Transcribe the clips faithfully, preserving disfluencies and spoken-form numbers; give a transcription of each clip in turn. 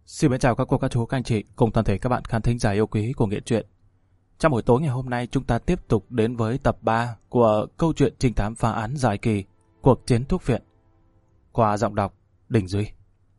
Xin mến chào các cô, các chú, các anh chị cùng toàn thể các bạn khán thính giả yêu quý của Nghiện Truyện. Trong buổi tối ngày hôm nay chúng ta tiếp tục đến với tập ba của câu chuyện trinh thám phá án dài kỳ Cuộc chiến thuốc viện qua giọng đọc Đình Duy.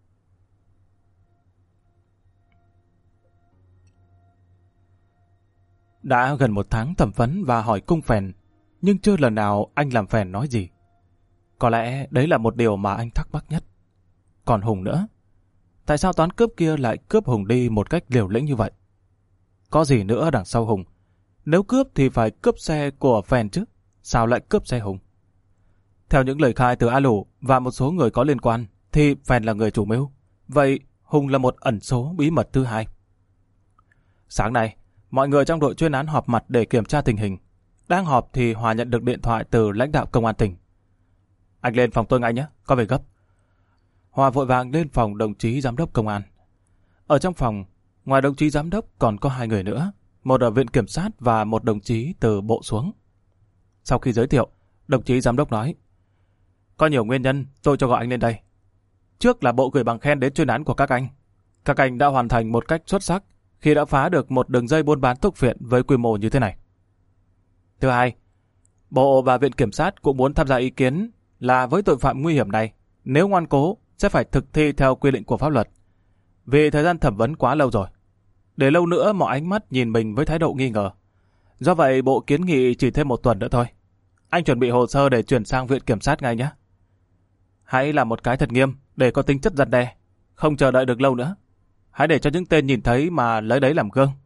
Đã gần một tháng thẩm vấn và hỏi cung phèn, nhưng chưa lần nào anh làm phèn nói gì. Có lẽ đấy là một điều mà anh thắc mắc nhất. Còn Hùng nữa, tại sao toán cướp kia lại cướp Hùng đi một cách liều lĩnh như vậy? Có gì nữa đằng sau Hùng? Nếu cướp thì phải cướp xe của phèn chứ, sao lại cướp xe Hùng? Theo những lời khai từ A Lũ và một số người có liên quan, thì phèn là người chủ mưu. Vậy Hùng là một ẩn số bí mật thứ hai. Sáng nay, mọi người trong đội chuyên án họp mặt để kiểm tra tình hình. Đang họp thì Hòa nhận được điện thoại từ lãnh đạo công an tỉnh. Anh lên phòng tôi ngay nhé, có việc gấp. Hòa vội vàng lên phòng đồng chí giám đốc công an. Ở trong phòng, ngoài đồng chí giám đốc còn có hai người nữa, một ở viện kiểm sát và một đồng chí từ bộ xuống. Sau khi giới thiệu, đồng chí giám đốc nói: Có nhiều nguyên nhân tôi cho gọi anh lên đây. Trước là bộ gửi bằng khen đến chuyên án của các anh. Các anh đã hoàn thành một cách xuất sắc khi đã phá được một đường dây buôn bán thuốc viện với quy mô như thế này. Thứ hai, bộ và viện kiểm sát cũng muốn tham gia ý kiến là với tội phạm nguy hiểm này, nếu ngoan cố sẽ phải thực thi theo quy định của pháp luật. Vì thời gian thẩm vấn quá lâu rồi, để lâu nữa mọi ánh mắt nhìn mình với thái độ nghi ngờ. Do vậy bộ kiến nghị chỉ thêm một tuần nữa thôi. Anh chuẩn bị hồ sơ để chuyển sang viện kiểm sát ngay nhé. Hãy làm một cái thật nghiêm để có tính chất răn đe, không chờ đợi được lâu nữa. Hãy để cho những tên nhìn thấy mà lấy đấy làm gương.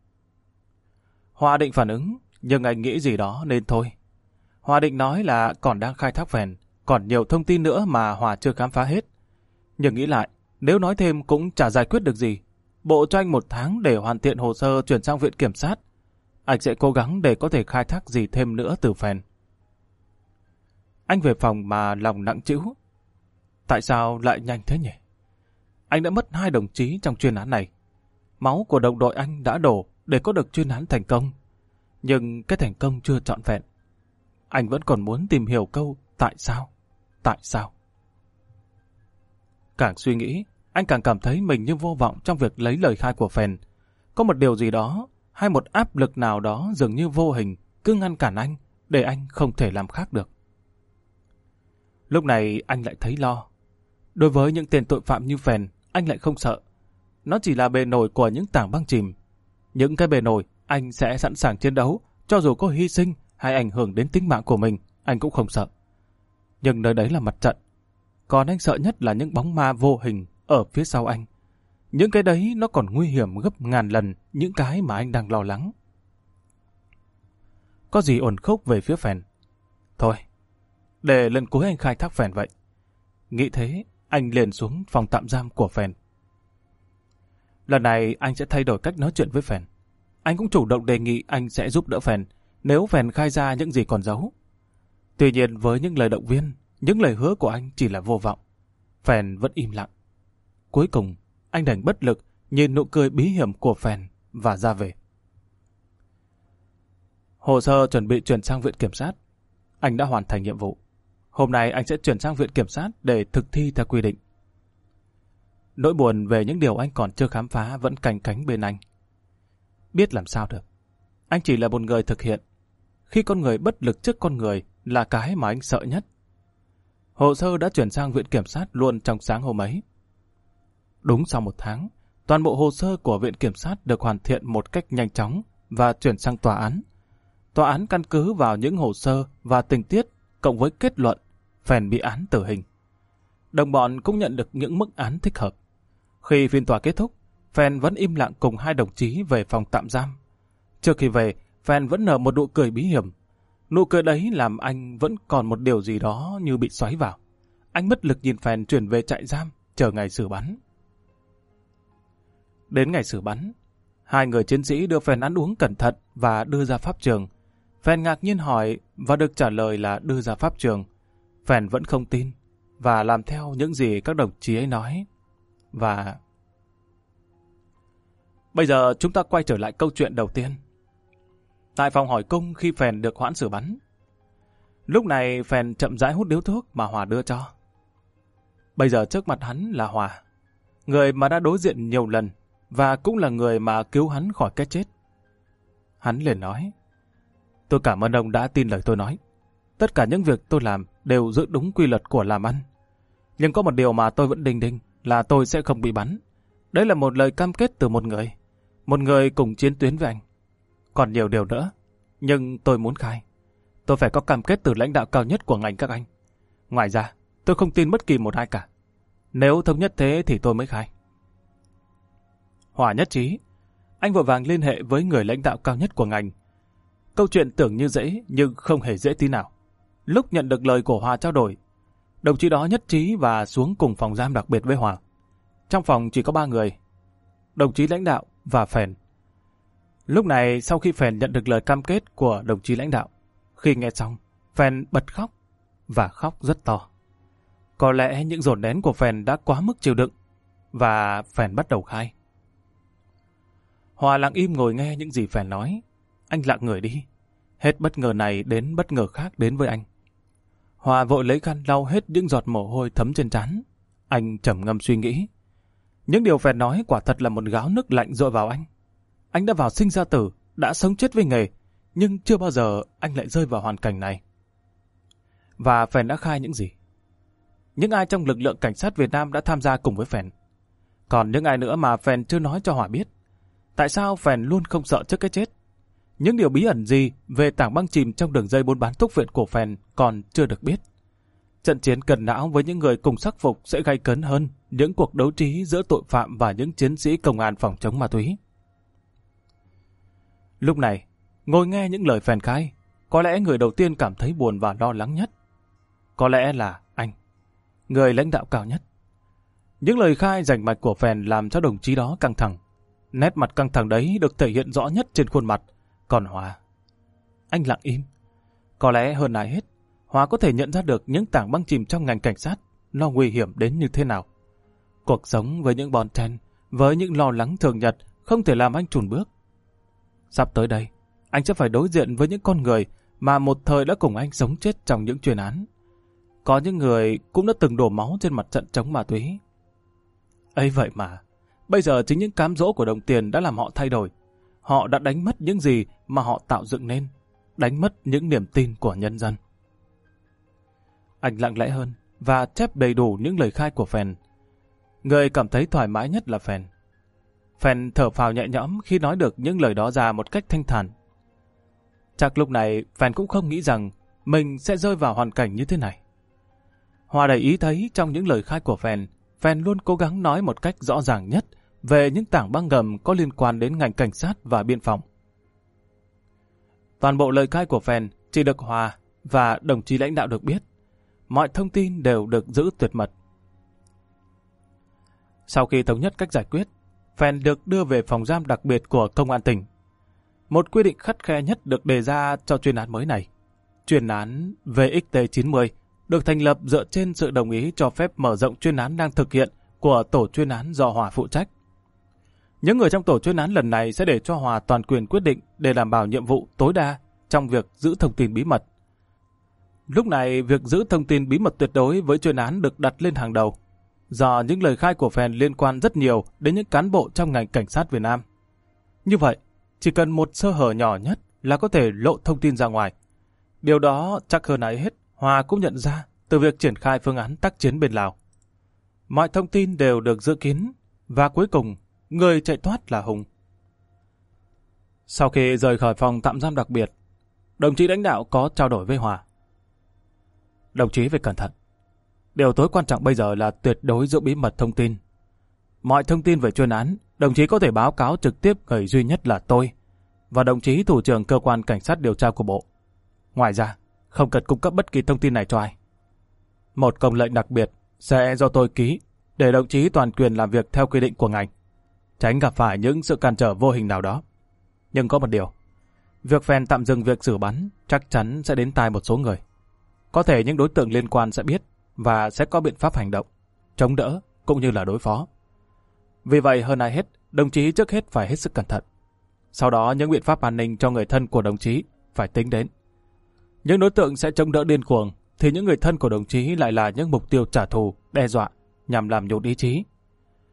Hòa định phản ứng, nhưng anh nghĩ gì đó nên thôi. Hòa định nói là còn đang khai thác phèn, còn nhiều thông tin nữa mà Hòa chưa khám phá hết. Nhưng nghĩ lại, nếu nói thêm cũng chả giải quyết được gì. Bộ cho anh một tháng để hoàn thiện hồ sơ chuyển sang viện kiểm sát. Anh sẽ cố gắng để có thể khai thác gì thêm nữa từ phèn. Anh về phòng mà lòng nặng trĩu. Tại sao lại nhanh thế nhỉ? Anh đã mất hai đồng chí trong chuyên án này. Máu của đồng đội anh đã đổ để có được chuyên án thành công. Nhưng cái thành công chưa trọn vẹn. Anh vẫn còn muốn tìm hiểu câu tại sao? Tại sao? Càng suy nghĩ, anh càng cảm thấy mình như vô vọng trong việc lấy lời khai của phèn. Có một điều gì đó, hay một áp lực nào đó dường như vô hình, cứ ngăn cản anh, để anh không thể làm khác được. Lúc này anh lại thấy lo. Đối với những tên tội phạm như phèn, anh lại không sợ. Nó chỉ là bề nổi của những tảng băng chìm. Những cái bề nổi, anh sẽ sẵn sàng chiến đấu, cho dù có hy sinh hay ảnh hưởng đến tính mạng của mình, anh cũng không sợ. Nhưng nơi đấy là mặt trận. Còn anh sợ nhất là những bóng ma vô hình ở phía sau anh. Những cái đấy nó còn nguy hiểm gấp ngàn lần những cái mà anh đang lo lắng. Có gì ổn khúc về phía phèn? Thôi, để lần cuối anh khai thác phèn vậy. Nghĩ thế, anh liền xuống phòng tạm giam của phèn. Lần này anh sẽ thay đổi cách nói chuyện với phèn. Anh cũng chủ động đề nghị anh sẽ giúp đỡ phèn nếu phèn khai ra những gì còn giấu. Tuy nhiên với những lời động viên, những lời hứa của anh chỉ là vô vọng. Phèn vẫn im lặng. Cuối cùng, anh đành bất lực nhìn nụ cười bí hiểm của phèn và ra về. Hồ sơ chuẩn bị chuyển sang viện kiểm sát. Anh đã hoàn thành nhiệm vụ. Hôm nay anh sẽ chuyển sang viện kiểm sát để thực thi theo quy định. Nỗi buồn về những điều anh còn chưa khám phá vẫn canh cánh bên anh. Biết làm sao được. Anh chỉ là một người thực hiện. Khi con người bất lực trước con người là cái mà anh sợ nhất. Hồ sơ đã chuyển sang viện kiểm sát luôn trong sáng hôm ấy. Đúng sau một tháng, toàn bộ hồ sơ của viện kiểm sát được hoàn thiện một cách nhanh chóng và chuyển sang tòa án. Tòa án căn cứ vào những hồ sơ và tình tiết cộng với kết luận phèn bị án tử hình. Đồng bọn cũng nhận được những mức án thích hợp. Khi phiên tòa kết thúc, phèn vẫn im lặng cùng hai đồng chí về phòng tạm giam. Trước khi về, phèn vẫn nở một nụ cười bí hiểm. Nụ cười đấy làm anh vẫn còn một điều gì đó như bị xoáy vào. Anh bất lực nhìn phèn chuyển về trại giam, chờ ngày xử bắn. Đến ngày xử bắn, hai người chiến sĩ đưa phèn ăn uống cẩn thận và đưa ra pháp trường. Phèn ngạc nhiên hỏi và được trả lời là đưa ra pháp trường. Phèn vẫn không tin và làm theo những gì các đồng chí ấy nói. Và... Bây giờ chúng ta quay trở lại câu chuyện đầu tiên. Tại phòng hỏi cung khi phèn được hoãn xử bắn. Lúc này phèn chậm rãi hút điếu thuốc mà Hòa đưa cho. Bây giờ trước mặt hắn là Hòa. người mà đã đối diện nhiều lần và cũng là người mà cứu hắn khỏi cái chết. Hắn liền nói, tôi cảm ơn ông đã tin lời tôi nói. Tất cả những việc tôi làm đều giữ đúng quy luật của làm ăn. Nhưng có một điều mà tôi vẫn đinh đinh là tôi sẽ không bị bắn. Đấy là một lời cam kết từ một người. Một người cùng chiến tuyến với anh. Còn nhiều điều nữa. Nhưng tôi muốn khai. Tôi phải có cam kết từ lãnh đạo cao nhất của ngành các anh. Ngoài ra, tôi không tin bất kỳ một ai cả. Nếu thống nhất thế thì tôi mới khai. Hòa nhất trí. Anh vội vàng liên hệ với người lãnh đạo cao nhất của ngành. Câu chuyện tưởng như dễ nhưng không hề dễ tí nào. Lúc nhận được lời của Hòa trao đổi, đồng chí đó nhất trí và xuống cùng phòng giam đặc biệt với Hòa. Trong phòng chỉ có ba người, đồng chí lãnh đạo và Phèn. Lúc này sau khi Phèn nhận được lời cam kết của đồng chí lãnh đạo, khi nghe xong, Phèn bật khóc và khóc rất to. Có lẽ những dồn nén của Phèn đã quá mức chịu đựng và Phèn bắt đầu khai. Hòa lặng im ngồi nghe những gì Phèn nói. Anh lặng người đi. Hết bất ngờ này đến bất ngờ khác đến với anh. Hòa vội lấy khăn lau hết những giọt mồ hôi thấm trên trán. Anh trầm ngâm suy nghĩ. Những điều Phèn nói quả thật là một gáo nước lạnh dội vào anh. Anh đã vào sinh ra tử, đã sống chết với nghề, nhưng chưa bao giờ anh lại rơi vào hoàn cảnh này. Và Phèn đã khai những gì? Những ai trong lực lượng cảnh sát Việt Nam đã tham gia cùng với Phèn? Còn những ai nữa mà Phèn chưa nói cho Hòa biết? Tại sao Phèn luôn không sợ trước cái chết? Những điều bí ẩn gì về tảng băng chìm trong đường dây buôn bán thuốc viện của Phèn còn chưa được biết. Trận chiến cần não với những người cùng sắc phục sẽ gay cấn hơn những cuộc đấu trí giữa tội phạm và những chiến sĩ công an phòng chống ma túy. Lúc này, ngồi nghe những lời Phèn khai, có lẽ người đầu tiên cảm thấy buồn và lo lắng nhất. Có lẽ là anh, người lãnh đạo cao nhất. Những lời khai rành mạch của Phèn làm cho đồng chí đó căng thẳng. Nét mặt căng thẳng đấy được thể hiện rõ nhất trên khuôn mặt. Còn Hòa, anh lặng im. Có lẽ hơn ai hết, Hòa có thể nhận ra được những tảng băng chìm trong ngành cảnh sát nó nguy hiểm đến như thế nào. Cuộc sống với những bon chen, với những lo lắng thường nhật không thể làm anh chùn bước. Sắp tới đây, anh sẽ phải đối diện với những con người mà một thời đã cùng anh sống chết trong những chuyên án. Có những người cũng đã từng đổ máu trên mặt trận chống ma túy. Ấy vậy mà, bây giờ chính những cám dỗ của đồng tiền đã làm họ thay đổi. Họ đã đánh mất những gì mà họ tạo dựng nên, đánh mất những niềm tin của nhân dân. Anh lặng lẽ hơn và chép đầy đủ những lời khai của Phèn. Người cảm thấy thoải mái nhất là Phèn. Phèn thở phào nhẹ nhõm khi nói được những lời đó ra một cách thanh thản. Chắc lúc này Phèn cũng không nghĩ rằng mình sẽ rơi vào hoàn cảnh như thế này. Hòa để ý thấy trong những lời khai của Phèn, Phèn luôn cố gắng nói một cách rõ ràng nhất về những tảng băng ngầm có liên quan đến ngành cảnh sát và biên phòng. Toàn bộ lời khai của Phèn chỉ được Hòa và đồng chí lãnh đạo được biết. Mọi thông tin đều được giữ tuyệt mật. Sau khi thống nhất cách giải quyết, Phèn được đưa về phòng giam đặc biệt của công an tỉnh. Một quy định khắt khe nhất được đề ra cho chuyên án mới này. Chuyên án V X T chín mươi được thành lập dựa trên sự đồng ý cho phép mở rộng chuyên án đang thực hiện của tổ chuyên án do Hòa phụ trách. Những người trong tổ chuyên án lần này sẽ để cho Hòa toàn quyền quyết định để đảm bảo nhiệm vụ tối đa trong việc giữ thông tin bí mật. Lúc này, việc giữ thông tin bí mật tuyệt đối với chuyên án được đặt lên hàng đầu, do những lời khai của Phèn liên quan rất nhiều đến những cán bộ trong ngành cảnh sát Việt Nam. Như vậy, chỉ cần một sơ hở nhỏ nhất là có thể lộ thông tin ra ngoài. Điều đó chắc hơn ai hết, Hòa cũng nhận ra từ việc triển khai phương án tác chiến bên Lào. Mọi thông tin đều được giữ kín, và cuối cùng, người chạy thoát là Hùng. Sau khi rời khỏi phòng tạm giam đặc biệt, đồng chí lãnh đạo có trao đổi với Hòa. Đồng chí phải cẩn thận. Điều tối quan trọng bây giờ là tuyệt đối giữ bí mật thông tin. Mọi thông tin về chuyên án, đồng chí có thể báo cáo trực tiếp người duy nhất là tôi và đồng chí thủ trưởng cơ quan cảnh sát điều tra của bộ. Ngoài ra, không cần cung cấp bất kỳ thông tin này cho ai. Một công lệnh đặc biệt sẽ do tôi ký để đồng chí toàn quyền làm việc theo quy định của ngành, tránh gặp phải những sự cản trở vô hình nào đó. Nhưng có một điều, việc Phèn tạm dừng việc xử bắn chắc chắn sẽ đến tai một số người. Có thể những đối tượng liên quan sẽ biết và sẽ có biện pháp hành động, chống đỡ cũng như là đối phó. Vì vậy hơn ai hết, đồng chí trước hết phải hết sức cẩn thận. Sau đó những biện pháp an ninh cho người thân của đồng chí phải tính đến. Những đối tượng sẽ chống đỡ điên cuồng, thì những người thân của đồng chí lại là những mục tiêu trả thù, đe dọa nhằm làm nhục ý chí.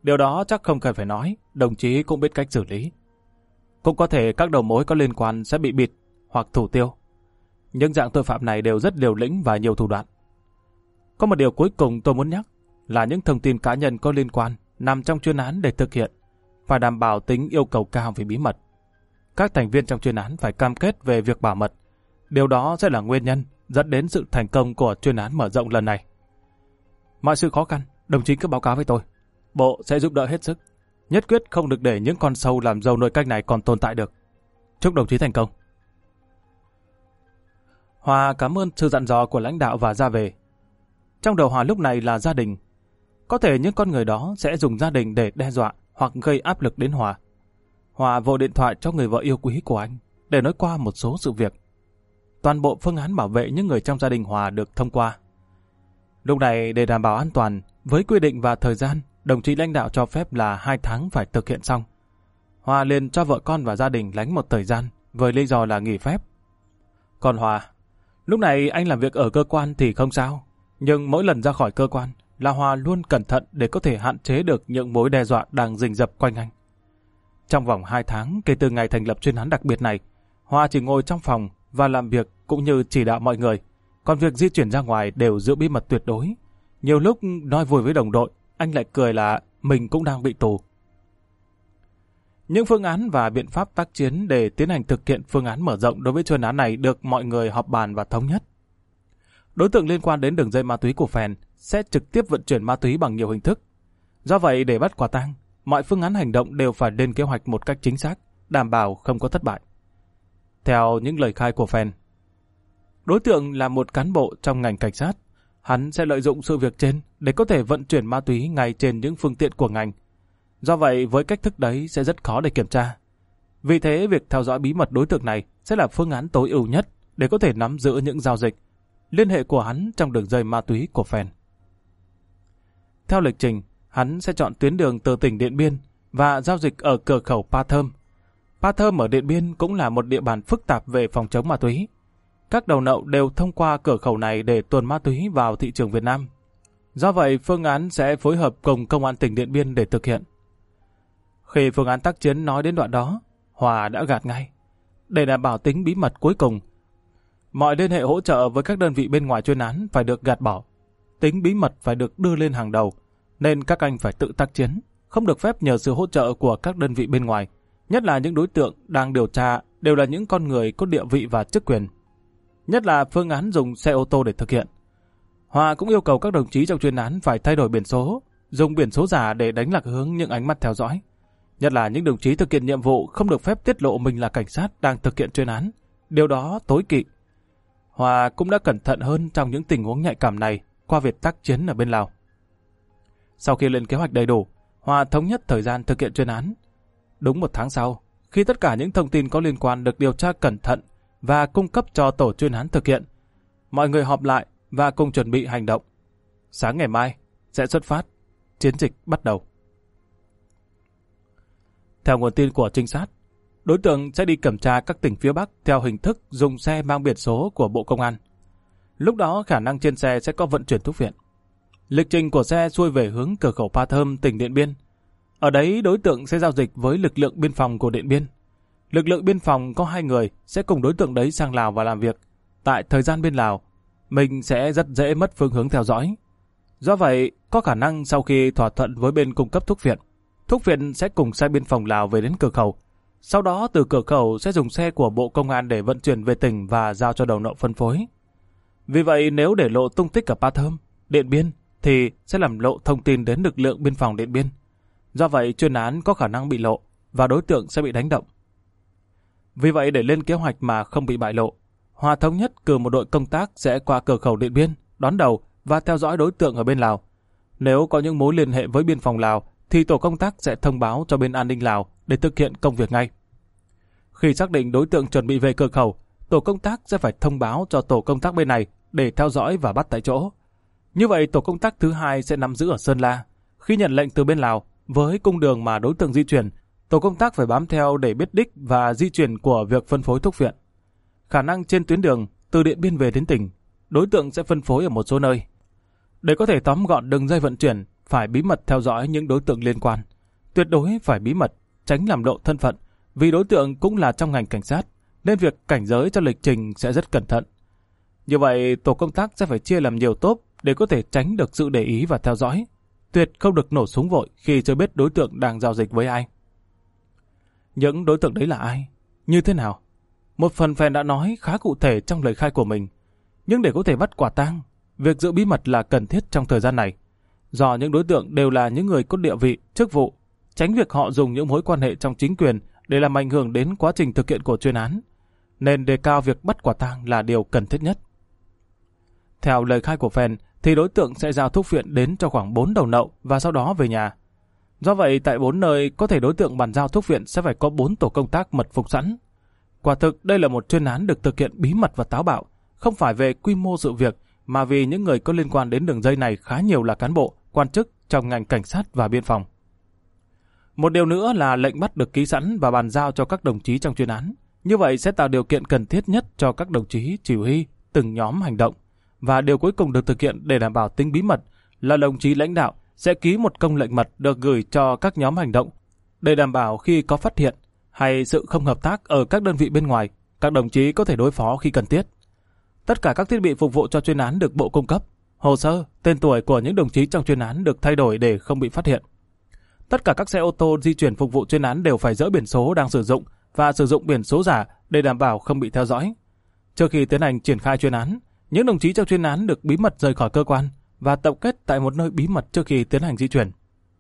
Điều đó chắc không cần phải nói, đồng chí cũng biết cách xử lý. Cũng có thể các đầu mối có liên quan sẽ bị bịt hoặc thủ tiêu. Những dạng tội phạm này đều rất liều lĩnh và nhiều thủ đoạn. Có một điều cuối cùng tôi muốn nhắc là những thông tin cá nhân có liên quan nằm trong chuyên án để thực hiện phải đảm bảo tính yêu cầu cao về bí mật. Các thành viên trong chuyên án phải cam kết về việc bảo mật. Điều đó sẽ là nguyên nhân dẫn đến sự thành công của chuyên án mở rộng lần này. Mọi sự khó khăn, đồng chí cứ báo cáo với tôi. Bộ sẽ giúp đỡ hết sức. Nhất quyết không được để những con sâu làm dầu nội canh này còn tồn tại được. Chúc đồng chí thành công. Hòa cảm ơn sự dặn dò của lãnh đạo và ra về. Trong đầu Hòa lúc này là gia đình. Có thể những con người đó sẽ dùng gia đình để đe dọa hoặc gây áp lực đến Hòa. Hòa vội điện thoại cho người vợ yêu quý của anh để nói qua một số sự việc. Toàn bộ phương án bảo vệ những người trong gia đình Hòa được thông qua. Lúc này để đảm bảo an toàn, với quy định và thời gian, đồng chí lãnh đạo cho phép là hai tháng phải thực hiện xong. Hòa liền cho vợ con và gia đình lánh một thời gian với lý do là nghỉ phép. Còn Hòa, lúc này anh làm việc ở cơ quan thì không sao, nhưng mỗi lần ra khỏi cơ quan là Hòa luôn cẩn thận để có thể hạn chế được những mối đe dọa đang rình rập quanh anh. Trong vòng hai tháng kể từ ngày thành lập chuyên án đặc biệt này, Hòa chỉ ngồi trong phòng và làm việc cũng như chỉ đạo mọi người, còn việc di chuyển ra ngoài đều giữ bí mật tuyệt đối. Nhiều lúc nói vui với đồng đội, anh lại cười là mình cũng đang bị tù. Những phương án và biện pháp tác chiến để tiến hành thực hiện phương án mở rộng đối với chuyên án này được mọi người họp bàn và thống nhất. Đối tượng liên quan đến đường dây ma túy của Phèn sẽ trực tiếp vận chuyển ma túy bằng nhiều hình thức. Do vậy, để bắt quả tang, mọi phương án hành động đều phải lên kế hoạch một cách chính xác, đảm bảo không có thất bại. Theo những lời khai của Phèn, đối tượng là một cán bộ trong ngành cảnh sát. Hắn sẽ lợi dụng sự việc trên để có thể vận chuyển ma túy ngay trên những phương tiện của ngành. Do vậy, với cách thức đấy sẽ rất khó để kiểm tra. Vì thế, việc theo dõi bí mật đối tượng này sẽ là phương án tối ưu nhất để có thể nắm giữ những giao dịch, liên hệ của hắn trong đường dây ma túy của Phèn. Theo lịch trình, hắn sẽ chọn tuyến đường từ tỉnh Điện Biên và giao dịch ở cửa khẩu Pa Thơm. Pa Thơm ở Điện Biên cũng là một địa bàn phức tạp về phòng chống ma túy. Các đầu nậu đều thông qua cửa khẩu này để tuồn ma túy vào thị trường Việt Nam. Do vậy, phương án sẽ phối hợp cùng Công an tỉnh Điện Biên để thực hiện. Khi phương án tác chiến nói đến đoạn đó, Hòa đã gạt ngay. Để đảm bảo tính bí mật cuối cùng, mọi liên hệ hỗ trợ với các đơn vị bên ngoài chuyên án phải được gạt bỏ. Tính bí mật phải được đưa lên hàng đầu, nên các anh phải tự tác chiến, không được phép nhờ sự hỗ trợ của các đơn vị bên ngoài, nhất là những đối tượng đang điều tra đều là những con người có địa vị và chức quyền. Nhất là phương án dùng xe ô tô để thực hiện. Hòa cũng yêu cầu các đồng chí trong chuyên án phải thay đổi biển số, dùng biển số giả để đánh lạc hướng những ánh mắt theo dõi. Nhất là những đồng chí thực hiện nhiệm vụ không được phép tiết lộ mình là cảnh sát đang thực hiện chuyên án. Điều đó tối kỵ. Hòa cũng đã cẩn thận hơn trong những tình huống nhạy cảm này qua việc tác chiến ở bên Lào. Sau khi lên kế hoạch đầy đủ, Hòa thống nhất thời gian thực hiện chuyên án. Đúng một tháng sau, khi tất cả những thông tin có liên quan được điều tra cẩn thận và cung cấp cho tổ chuyên án thực hiện, mọi người họp lại và cùng chuẩn bị hành động. Sáng ngày mai sẽ xuất phát, chiến dịch bắt đầu. Theo nguồn tin của trinh sát, đối tượng sẽ đi kiểm tra các tỉnh phía Bắc theo hình thức dùng xe mang biển số của Bộ Công an. Lúc đó khả năng trên xe sẽ có vận chuyển thuốc viện. Lịch trình của xe xuôi về hướng cửa khẩu Pa Thơm, tỉnh Điện Biên. Ở đấy đối tượng sẽ giao dịch với lực lượng biên phòng của Điện Biên. Lực lượng biên phòng có hai người sẽ cùng đối tượng đấy sang Lào và làm việc. Tại thời gian bên Lào, mình sẽ rất dễ mất phương hướng theo dõi. Do vậy, có khả năng sau khi thỏa thuận với bên cung cấp thuốc viện, thuốc viện sẽ cùng xe biên phòng Lào về đến cửa khẩu. Sau đó từ cửa khẩu sẽ dùng xe của Bộ Công an để vận chuyển về tỉnh và giao cho đầu nậu phân phối. Vì vậy nếu để lộ tung tích ở Pa Thơm, Điện Biên thì sẽ làm lộ thông tin đến lực lượng biên phòng Điện Biên. Do vậy chuyên án có khả năng bị lộ và đối tượng sẽ bị đánh động. Vì vậy để lên kế hoạch mà không bị bại lộ, Hòa thống nhất cử một đội công tác sẽ qua cửa khẩu Điện Biên, đón đầu và theo dõi đối tượng ở bên Lào. Nếu có những mối liên hệ với biên phòng Lào thì tổ công tác sẽ thông báo cho bên an ninh Lào để thực hiện công việc ngay. Khi xác định đối tượng chuẩn bị về cửa khẩu, tổ công tác sẽ phải thông báo cho tổ công tác bên này để theo dõi và bắt tại chỗ. Như vậy tổ công tác thứ hai sẽ nắm giữ ở Sơn La. Khi nhận lệnh từ bên Lào, với cung đường mà đối tượng di chuyển, tổ công tác phải bám theo để biết đích và di chuyển của việc phân phối thuốc viện. Khả năng trên tuyến đường từ Điện Biên về đến tỉnh, đối tượng sẽ phân phối ở một số nơi. Để có thể tóm gọn đường dây vận chuyển, phải bí mật theo dõi những đối tượng liên quan. Tuyệt đối phải bí mật, tránh làm lộ thân phận, vì đối tượng cũng là trong ngành cảnh sát, nên việc cảnh giới cho lịch trình sẽ rất cẩn thận. Như vậy, tổ công tác sẽ phải chia làm nhiều tốp để có thể tránh được sự để ý và theo dõi. Tuyệt không được nổ súng vội khi chưa biết đối tượng đang giao dịch với ai. Những đối tượng đấy là ai? Như thế nào? Một phần Phèn đã nói khá cụ thể trong lời khai của mình. Nhưng để có thể bắt quả tang, việc giữ bí mật là cần thiết trong thời gian này. Do những đối tượng đều là những người có địa vị, chức vụ, tránh việc họ dùng những mối quan hệ trong chính quyền để làm ảnh hưởng đến quá trình thực hiện của chuyên án, nên đề cao việc bắt quả tang là điều cần thiết nhất. Theo lời khai của Phèn, thì đối tượng sẽ giao thuốc phiện đến cho khoảng bốn đầu nậu và sau đó về nhà. Do vậy, tại bốn nơi có thể đối tượng bàn giao thuốc phiện sẽ phải có bốn tổ công tác mật phục sẵn. Quả thực đây là một chuyên án được thực hiện bí mật và táo bạo, không phải về quy mô sự việc, mà vì những người có liên quan đến đường dây này khá nhiều là cán bộ, quan chức trong ngành cảnh sát và biên phòng. Một điều nữa là lệnh bắt được ký sẵn và bàn giao cho các đồng chí trong chuyên án. Như vậy sẽ tạo điều kiện cần thiết nhất cho các đồng chí chỉ huy từng nhóm hành động. Và điều cuối cùng được thực hiện để đảm bảo tính bí mật là đồng chí lãnh đạo sẽ ký một công lệnh mật được gửi cho các nhóm hành động để đảm bảo khi có phát hiện hay sự không hợp tác ở các đơn vị bên ngoài, các đồng chí có thể đối phó khi cần thiết. Tất cả các thiết bị phục vụ cho chuyên án được Bộ cung cấp. Hồ sơ, tên tuổi của những đồng chí trong chuyên án được thay đổi để không bị phát hiện. Tất cả các xe ô tô di chuyển phục vụ chuyên án đều phải dỡ biển số đang sử dụng và sử dụng biển số giả để đảm bảo không bị theo dõi. Trước khi tiến hành triển khai chuyên án, những đồng chí trong chuyên án được bí mật rời khỏi cơ quan và tập kết tại một nơi bí mật trước khi tiến hành di chuyển.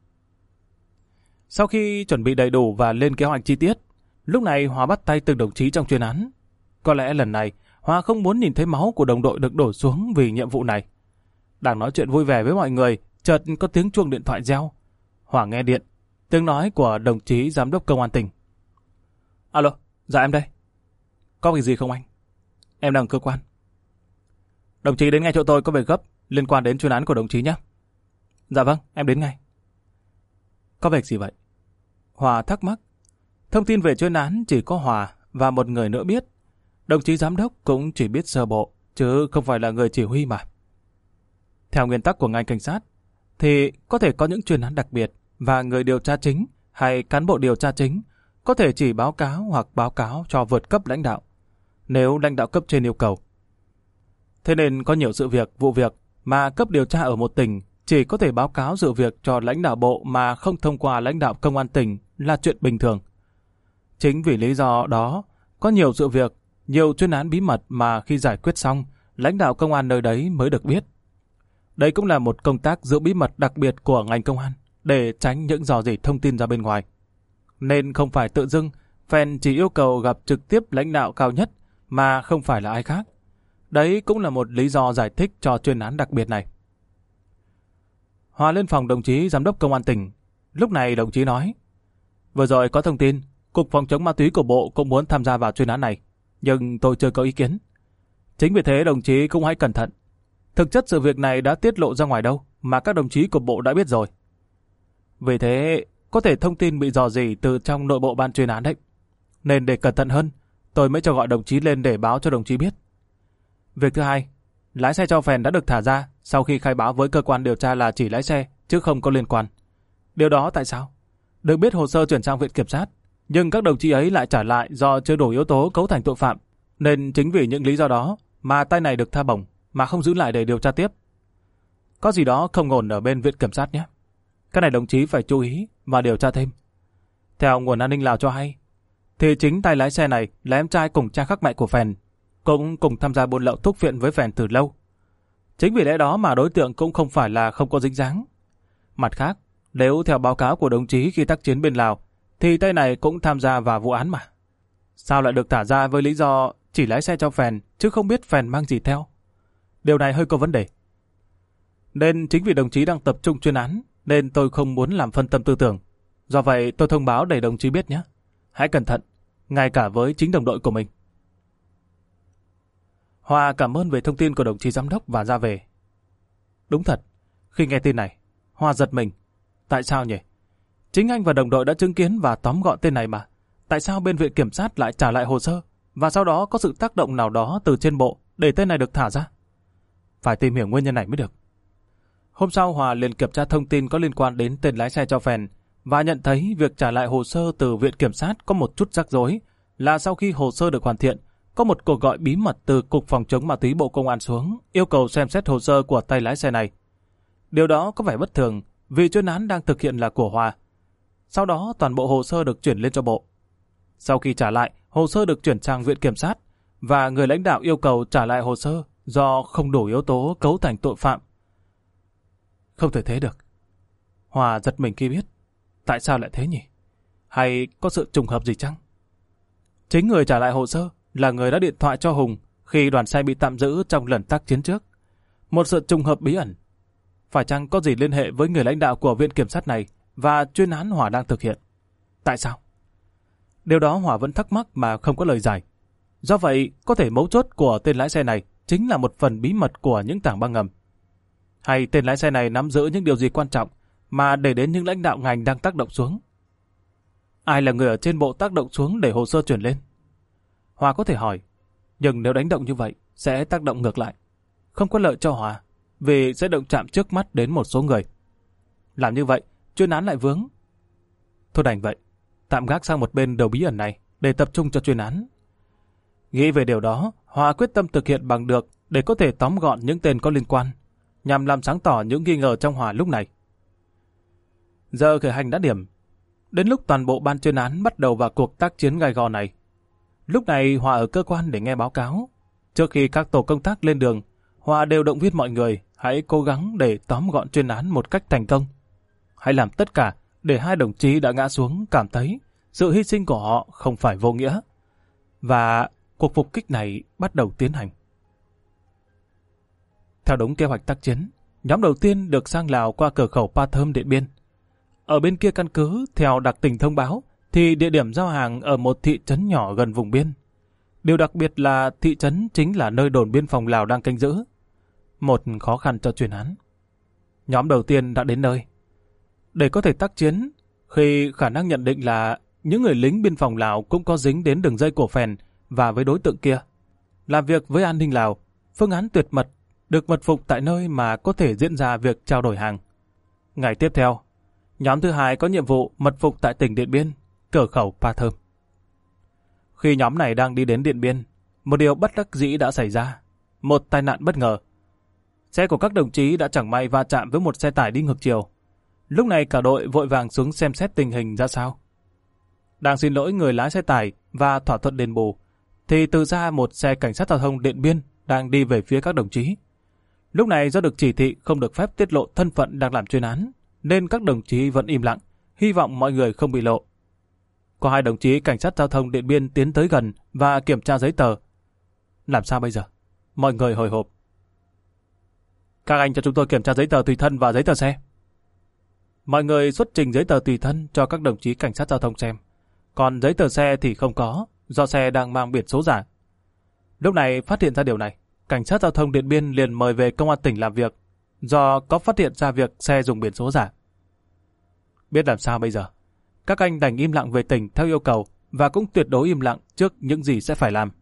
Sau khi chuẩn bị đầy đủ và lên kế hoạch chi tiết, lúc này Hòa bắt tay từng đồng chí trong chuyên án. Có lẽ lần này Hòa không muốn nhìn thấy máu của đồng đội được đổ xuống vì nhiệm vụ này. Đang nói chuyện vui vẻ với mọi người, chợt có tiếng chuông điện thoại reo. Hòa nghe điện, tiếng nói của đồng chí giám đốc công an tỉnh. Alo, dạ em đây. Có việc gì không anh? Em đang ở cơ quan. Đồng chí đến ngay chỗ tôi có việc gấp liên quan đến chuyên án của đồng chí nhé. Dạ vâng, em đến ngay. Có việc gì vậy? Hòa thắc mắc. Thông tin về chuyên án chỉ có Hòa và một người nữa biết. Đồng chí giám đốc cũng chỉ biết sơ bộ, chứ không phải là người chỉ huy mà. Theo nguyên tắc của ngành cảnh sát, thì có thể có những chuyên án đặc biệt và người điều tra chính hay cán bộ điều tra chính có thể chỉ báo cáo hoặc báo cáo cho vượt cấp lãnh đạo, nếu lãnh đạo cấp trên yêu cầu. Thế nên có nhiều sự việc, vụ việc mà cấp điều tra ở một tỉnh chỉ có thể báo cáo sự việc cho lãnh đạo bộ mà không thông qua lãnh đạo công an tỉnh là chuyện bình thường. Chính vì lý do đó, có nhiều sự việc, nhiều chuyên án bí mật mà khi giải quyết xong, lãnh đạo công an nơi đấy mới được biết. Đây cũng là một công tác giữ bí mật đặc biệt của ngành công an, để tránh những dò dỉ thông tin ra bên ngoài. Nên không phải tự dưng, Phèn chỉ yêu cầu gặp trực tiếp lãnh đạo cao nhất, mà không phải là ai khác. Đấy cũng là một lý do giải thích cho chuyên án đặc biệt này. Hòa lên phòng đồng chí giám đốc công an tỉnh. Lúc này đồng chí nói, vừa rồi có thông tin, Cục Phòng chống ma túy của Bộ cũng muốn tham gia vào chuyên án này, nhưng tôi chưa có ý kiến. Chính vì thế đồng chí cũng hãy cẩn thận. Thực chất sự việc này đã tiết lộ ra ngoài đâu, mà các đồng chí của Bộ đã biết rồi. Vì thế, có thể thông tin bị dò dỉ từ trong nội bộ ban chuyên án đấy. Nên để cẩn thận hơn, tôi mới cho gọi đồng chí lên để báo cho đồng chí biết. Việc thứ hai, lái xe cho Phèn đã được thả ra sau khi khai báo với cơ quan điều tra là chỉ lái xe, chứ không có liên quan. Điều đó tại sao? Được biết hồ sơ chuyển sang viện kiểm sát, nhưng các đồng chí ấy lại trả lại do chưa đủ yếu tố cấu thành tội phạm, nên chính vì những lý do đó mà tay này được tha bổng, mà không giữ lại để điều tra tiếp. Có gì đó không ổn ở bên viện kiểm sát nhé. Cái này đồng chí phải chú ý và điều tra thêm. Theo nguồn an ninh Lào cho hay, thì chính tay lái xe này là em trai cùng cha khác mẹ của Phèn, cũng cùng tham gia buôn lậu thuốc phiện với Phèn từ lâu. Chính vì lẽ đó mà đối tượng cũng không phải là không có dính dáng. Mặt khác, nếu theo báo cáo của đồng chí khi tác chiến bên Lào, thì tay này cũng tham gia vào vụ án mà. Sao lại được thả ra với lý do chỉ lái xe cho Phèn, chứ không biết Phèn mang gì theo? Điều này hơi có vấn đề. Nên chính vì đồng chí đang tập trung chuyên án, nên tôi không muốn làm phân tâm tư tưởng. Do vậy tôi thông báo để đồng chí biết nhé. Hãy cẩn thận, ngay cả với chính đồng đội của mình. Hòa cảm ơn về thông tin của đồng chí giám đốc và ra về. Đúng thật, khi nghe tin này, Hòa giật mình. Tại sao nhỉ? Chính anh và đồng đội đã chứng kiến và tóm gọn tên này mà. Tại sao bên viện kiểm sát lại trả lại hồ sơ, và sau đó có sự tác động nào đó từ trên bộ để tên này được thả ra? Phải tìm hiểu nguyên nhân này mới được. Hôm sau Hòa liền kiểm tra thông tin có liên quan đến tên lái xe cho phèn và nhận thấy việc trả lại hồ sơ từ viện kiểm sát có một chút rắc rối, là sau khi hồ sơ được hoàn thiện, có một cuộc gọi bí mật từ Cục Phòng chống ma túy Bộ Công an xuống, yêu cầu xem xét hồ sơ của tay lái xe này. Điều đó có vẻ bất thường, vì chuyên án đang thực hiện là của Hòa. Sau đó toàn bộ hồ sơ được chuyển lên cho Bộ. Sau khi trả lại, hồ sơ được chuyển sang viện kiểm sát, và người lãnh đạo yêu cầu trả lại hồ sơ do không đủ yếu tố cấu thành tội phạm. Không thể thế được. Hòa giật mình khi biết. Tại sao lại thế nhỉ? Hay có sự trùng hợp gì chăng? Chính người trả lại hồ sơ là người đã điện thoại cho Hùng khi đoàn xe bị tạm giữ trong lần tác chiến trước. Một sự trùng hợp bí ẩn. Phải chăng có gì liên hệ với người lãnh đạo của viện kiểm sát này và chuyên án Hòa đang thực hiện? Tại sao? Điều đó Hòa vẫn thắc mắc mà không có lời giải. Do vậy, có thể mấu chốt của tên lái xe này chính là một phần bí mật của những tảng băng ngầm. Hay tên lái xe này nắm giữ những điều gì quan trọng mà để đến những lãnh đạo ngành đang tác động xuống? Ai là người ở trên bộ tác động xuống để hồ sơ chuyển lên? Hòa có thể hỏi, nhưng nếu đánh động như vậy sẽ tác động ngược lại. Không có lợi cho Hòa, vì sẽ động chạm trước mắt đến một số người. Làm như vậy, chuyên án lại vướng. Thôi đành vậy, tạm gác sang một bên đầu bí ẩn này để tập trung cho chuyên án. Nghĩ về điều đó, Hòa quyết tâm thực hiện bằng được để có thể tóm gọn những tên có liên quan, nhằm làm sáng tỏ những nghi ngờ trong Hòa lúc này. Giờ khởi hành đã điểm. Đến lúc toàn bộ ban chuyên án bắt đầu vào cuộc tác chiến gay go này. Lúc này Hòa ở cơ quan để nghe báo cáo. Trước khi các tổ công tác lên đường, Hòa đều động viên mọi người hãy cố gắng để tóm gọn chuyên án một cách thành công. Hãy làm tất cả để hai đồng chí đã ngã xuống cảm thấy sự hy sinh của họ không phải vô nghĩa. Và cuộc phục kích này bắt đầu tiến hành. Theo đúng kế hoạch tác chiến, nhóm đầu tiên được sang Lào qua cửa khẩu Pa Thơm, Điện Biên. Ở bên kia căn cứ, theo đặc tình thông báo, thì địa điểm giao hàng ở một thị trấn nhỏ gần vùng biên. Điều đặc biệt là thị trấn chính là nơi đồn biên phòng Lào đang canh giữ. Một khó khăn cho chuyên án. Nhóm đầu tiên đã đến nơi. Để có thể tác chiến, khi khả năng nhận định là những người lính biên phòng Lào cũng có dính đến đường dây của phèn và với đối tượng kia. Làm việc với an ninh Lào, phương án tuyệt mật được mật phục tại nơi mà có thể diễn ra việc trao đổi hàng. Ngày tiếp theo, nhóm thứ hai có nhiệm vụ mật phục tại tỉnh Điện Biên, cửa khẩu Pa Thơm. Khi nhóm này đang đi đến Điện Biên, một điều bất đắc dĩ đã xảy ra. Một tai nạn bất ngờ. Xe của các đồng chí đã chẳng may va chạm với một xe tải đi ngược chiều. Lúc này cả đội vội vàng xuống xem xét tình hình ra sao. Đang xin lỗi người lái xe tải và thỏa thuận đền bù, thì từ xa một xe cảnh sát giao thông Điện Biên đang đi về phía các đồng chí. Lúc này do được chỉ thị không được phép tiết lộ thân phận đang làm chuyên án, nên các đồng chí vẫn im lặng, hy vọng mọi người không bị lộ. Có hai đồng chí cảnh sát giao thông Điện Biên tiến tới gần và kiểm tra giấy tờ. Làm sao bây giờ? Mọi người hồi hộp. Các anh cho chúng tôi kiểm tra giấy tờ tùy thân và giấy tờ xe. Mọi người xuất trình giấy tờ tùy thân cho các đồng chí cảnh sát giao thông xem. Còn giấy tờ xe thì không có, do xe đang mang biển số giả. Lúc này phát hiện ra điều này, cảnh sát giao thông Điện Biên liền mời về công an tỉnh làm việc, do có phát hiện ra việc xe dùng biển số giả. Biết làm sao bây giờ? Các anh đành im lặng về tỉnh theo yêu cầu và cũng tuyệt đối im lặng trước những gì sẽ phải làm.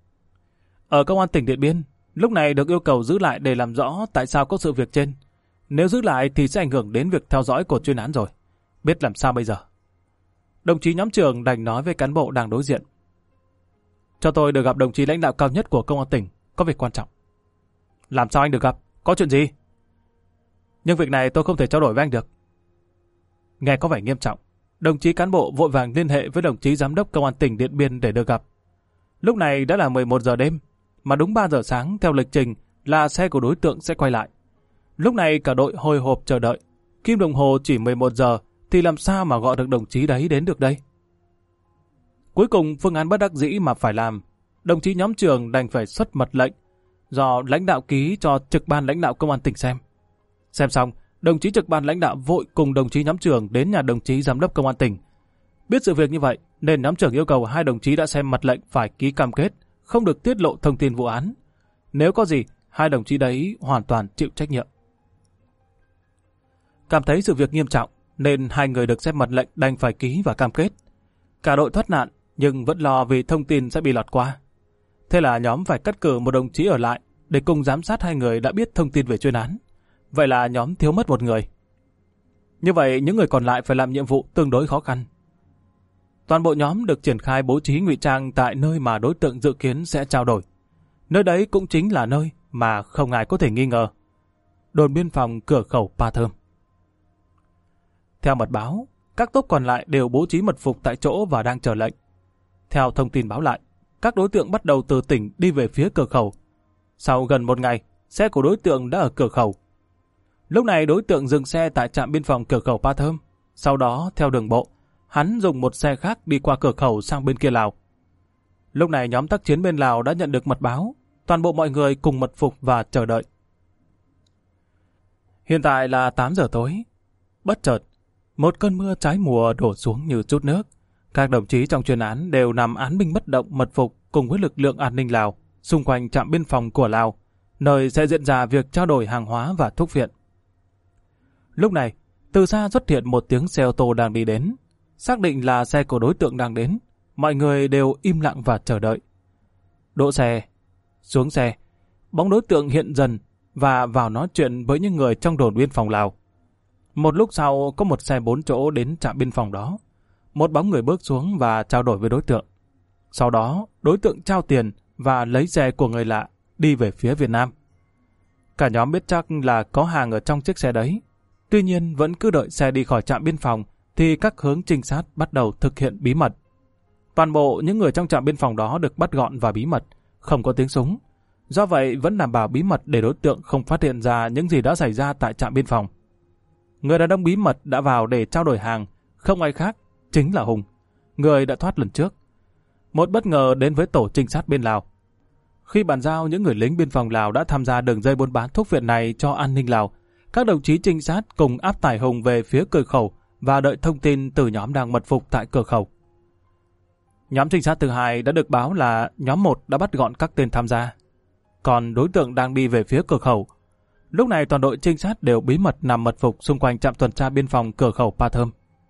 Ở công an tỉnh Điện Biên, lúc này được yêu cầu giữ lại để làm rõ tại sao có sự việc trên. Nếu giữ lại thì sẽ ảnh hưởng đến việc theo dõi của chuyên án rồi. Biết làm sao bây giờ? Đồng chí nhóm trưởng đành nói với cán bộ đang đối diện. Cho tôi được gặp đồng chí lãnh đạo cao nhất của công an tỉnh, có việc quan trọng. Làm sao anh được gặp? Có chuyện gì? Nhưng việc này tôi không thể trao đổi với anh được. Nghe có vẻ nghiêm trọng. Đồng chí cán bộ vội vàng liên hệ với đồng chí giám đốc công an tỉnh Điện Biên để được gặp. Lúc này đã là mười một giờ đêm, mà đúng ba giờ sáng theo lịch trình là xe của đối tượng sẽ quay lại. Lúc này cả đội hồi hộp chờ đợi. Kim đồng hồ chỉ mười một giờ thì làm sao mà gọi được đồng chí đấy đến được đây? Cuối cùng phương án bất đắc dĩ mà phải làm, đồng chí nhóm trưởng đành phải xuất mật lệnh do lãnh đạo ký cho trực ban lãnh đạo công an tỉnh xem. Xem xong, đồng chí trực ban lãnh đạo vội cùng đồng chí nhóm trưởng đến nhà đồng chí giám đốc công an tỉnh. Biết sự việc như vậy nên nhóm trưởng yêu cầu hai đồng chí đã xem mật lệnh phải ký cam kết không được tiết lộ thông tin vụ án. Nếu có gì, hai đồng chí đấy hoàn toàn chịu trách nhiệm. Cảm thấy sự việc nghiêm trọng nên hai người được xem mật lệnh đành phải ký và cam kết. Cả đội thoát nạn nhưng vẫn lo vì thông tin sẽ bị lọt qua. Thế là nhóm phải cắt cử một đồng chí ở lại để cùng giám sát hai người đã biết thông tin về chuyên án Vậy là nhóm thiếu mất một người. Như vậy những người còn lại phải làm nhiệm vụ tương đối khó khăn. Toàn bộ nhóm được triển khai bố trí ngụy trang tại nơi mà đối tượng dự kiến sẽ trao đổi. Nơi đấy cũng chính là nơi mà không ai có thể nghi ngờ. Đồn biên phòng cửa khẩu Pa Thơm. Theo mật báo, các tốp còn lại đều bố trí mật phục tại chỗ và đang chờ lệnh. Theo thông tin báo lại, các đối tượng bắt đầu từ tỉnh đi về phía cửa khẩu. Sau gần một ngày, xe của đối tượng đã ở cửa khẩu. Lúc này đối tượng dừng xe tại trạm biên phòng cửa khẩu Pa Thơm. Sau đó, theo đường bộ, hắn dùng một xe khác đi qua cửa khẩu sang bên kia Lào. Lúc này nhóm tác chiến bên Lào đã nhận được mật báo. Toàn bộ mọi người cùng mật phục và chờ đợi. Hiện tại là tám giờ tối. Bất chợt, một cơn mưa trái mùa đổ xuống như chút nước. Các đồng chí trong chuyên án đều nằm án binh bất động mật phục cùng với lực lượng an ninh Lào xung quanh trạm biên phòng của Lào, nơi sẽ diễn ra việc trao đổi hàng hóa và thuốc viện. Lúc này, từ xa xuất hiện một tiếng xe ô tô đang đi đến. Xác định là xe của đối tượng đang đến, mọi người đều im lặng và chờ đợi. Đỗ xe, xuống xe, bóng đối tượng hiện dần và vào nói chuyện với những người trong đồn biên phòng Lào. Một lúc sau có một xe bốn chỗ đến trạm biên phòng đó. Một bóng người bước xuống và trao đổi với đối tượng. Sau đó, đối tượng trao tiền và lấy xe của người lạ đi về phía Việt Nam. Cả nhóm biết chắc là có hàng ở trong chiếc xe đấy. Tuy nhiên vẫn cứ đợi xe đi khỏi trạm biên phòng thì các hướng trinh sát bắt đầu thực hiện bí mật. Toàn bộ những người trong trạm biên phòng đó được bắt gọn và bí mật, không có tiếng súng. Do vậy vẫn đảm bảo bí mật để đối tượng không phát hiện ra những gì đã xảy ra tại trạm biên phòng. Người đàn ông bí mật đã vào để trao đổi hàng, không ai khác, chính là Hùng, người đã thoát lần trước. Một bất ngờ đến với tổ trinh sát bên Lào. Khi bàn giao những người lính biên phòng Lào đã tham gia đường dây buôn bán thuốc viện này cho an ninh Lào, các đồng chí trinh sát cùng áp tải Hùng về phía cửa khẩu và đợi thông tin từ nhóm đang mật phục tại cửa khẩu. Nhóm trinh sát thứ hai đã được báo là nhóm một đã bắt gọn các tên tham gia, còn đối tượng đang đi về phía cửa khẩu. Lúc này toàn đội trinh sát đều bí mật nằm mật phục xung quanh trạm tuần tra biên phòng cửa khẩu Pa Thơm.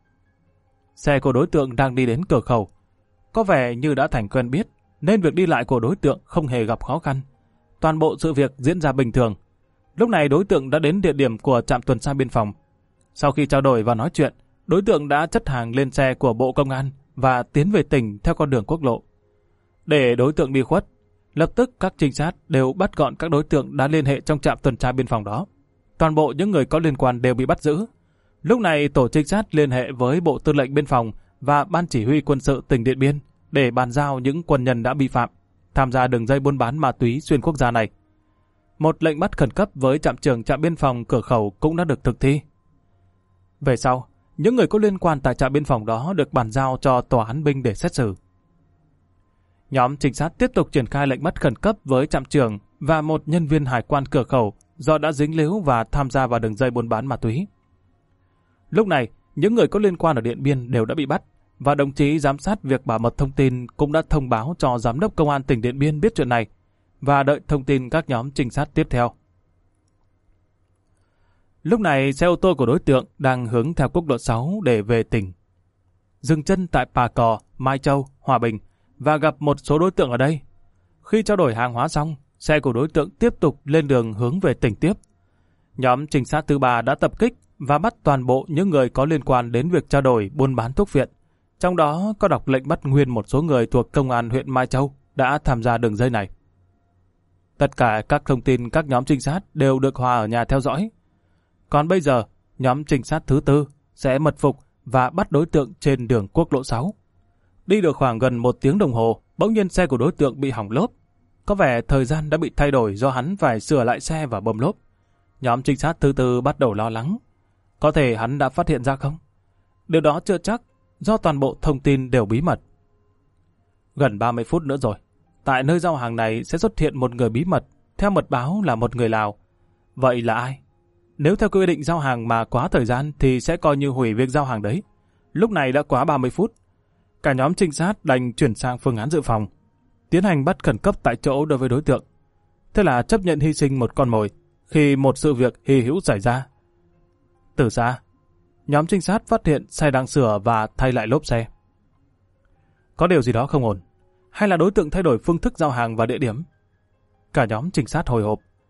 Xe của đối tượng đang đi đến cửa khẩu. Có vẻ như đã thành quen biết, nên việc đi lại của đối tượng không hề gặp khó khăn. Toàn bộ sự việc diễn ra bình thường. Lúc này đối tượng đã đến địa điểm của trạm tuần tra biên phòng. Sau khi trao đổi và nói chuyện, đối tượng đã chất hàng lên xe của Bộ Công an và tiến về tỉnh theo con đường quốc lộ. Để đối tượng đi khuất, lập tức các trinh sát đều bắt gọn các đối tượng đã liên hệ trong trạm tuần tra biên phòng đó. Toàn bộ những người có liên quan đều bị bắt giữ. Lúc này tổ trinh sát liên hệ với Bộ Tư lệnh Biên phòng và Ban Chỉ huy Quân sự tỉnh Điện Biên để bàn giao những quân nhân đã vi phạm, tham gia đường dây buôn bán ma túy xuyên quốc gia này. Một lệnh bắt khẩn cấp với trạm trưởng trạm biên phòng cửa khẩu cũng đã được thực thi. Về sau, những người có liên quan tại trạm biên phòng đó được bàn giao cho tòa án binh để xét xử. Nhóm trinh sát tiếp tục triển khai lệnh bắt khẩn cấp với trạm trưởng và một nhân viên hải quan cửa khẩu do đã dính líu và tham gia vào đường dây buôn bán ma túy. Lúc này, những người có liên quan ở Điện Biên đều đã bị bắt và đồng chí giám sát việc bảo mật thông tin cũng đã thông báo cho Giám đốc Công an tỉnh Điện Biên biết chuyện này và đợi thông tin các nhóm trinh sát tiếp theo. Lúc này, xe ô tô của đối tượng đang hướng theo quốc lộ sáu để về tỉnh. Dừng chân tại Pà Cò, Mai Châu, Hòa Bình và gặp một số đối tượng ở đây. Khi trao đổi hàng hóa xong, xe của đối tượng tiếp tục lên đường hướng về tỉnh tiếp. Nhóm trinh sát thứ ba đã tập kích và bắt toàn bộ những người có liên quan đến việc trao đổi buôn bán thuốc viện. Trong đó có đọc lệnh bắt nguyên một số người thuộc Công an huyện Mai Châu đã tham gia đường dây này. Tất cả các thông tin các nhóm trinh sát đều được hòa ở nhà theo dõi. Còn bây giờ, nhóm trinh sát thứ tư sẽ mật phục và bắt đối tượng trên đường quốc lộ sáu. Đi được khoảng gần một tiếng đồng hồ, bỗng nhiên xe của đối tượng bị hỏng lốp. Có vẻ thời gian đã bị thay đổi do hắn phải sửa lại xe và bơm lốp. Nhóm trinh sát thứ tư bắt đầu lo lắng. Có thể hắn đã phát hiện ra không? Điều đó chưa chắc, do toàn bộ thông tin đều bí mật. Gần ba mươi phút nữa rồi, tại nơi giao hàng này sẽ xuất hiện một người bí mật, theo mật báo là một người Lào. Vậy là ai? Nếu theo quy định giao hàng mà quá thời gian thì sẽ coi như hủy việc giao hàng đấy. Lúc này đã quá ba mươi phút. Cả nhóm trinh sát đành chuyển sang phương án dự phòng, tiến hành bắt khẩn cấp tại chỗ đối với đối tượng. Thế là chấp nhận hy sinh một con mồi khi một sự việc hy hữu xảy ra. Từ xa, nhóm trinh sát phát hiện xe đang sửa và thay lại lốp xe. Có điều gì đó không ổn, hay là đối tượng thay đổi phương thức giao hàng và địa điểm? Cả nhóm trinh sát hồi hộp.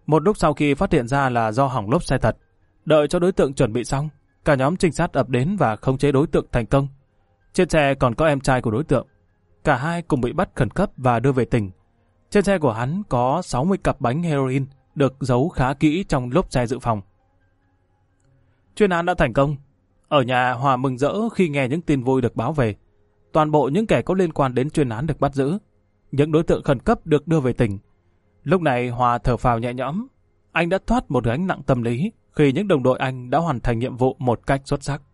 Một lúc sau khi phát hiện ra là do hỏng lốp xe thật, đợi cho đối tượng chuẩn bị xong, cả nhóm trinh sát ập đến và khống chế đối tượng thành công. Trên xe còn có em trai của đối tượng. Cả hai cùng bị bắt khẩn cấp và đưa về tỉnh. Trên xe của hắn có sáu mươi cặp bánh heroin được giấu khá kỹ trong lốp xe dự phòng. Chuyên án đã thành công. Ở nhà, Hòa mừng rỡ khi nghe những tin vui được báo về. Toàn bộ những kẻ có liên quan đến chuyên án được bắt giữ. Những đối tượng khẩn cấp được đưa về tỉnh. Lúc này Hòa thở phào nhẹ nhõm. Anh đã thoát một gánh nặng tâm lý khi những đồng đội anh đã hoàn thành nhiệm vụ một cách xuất sắc.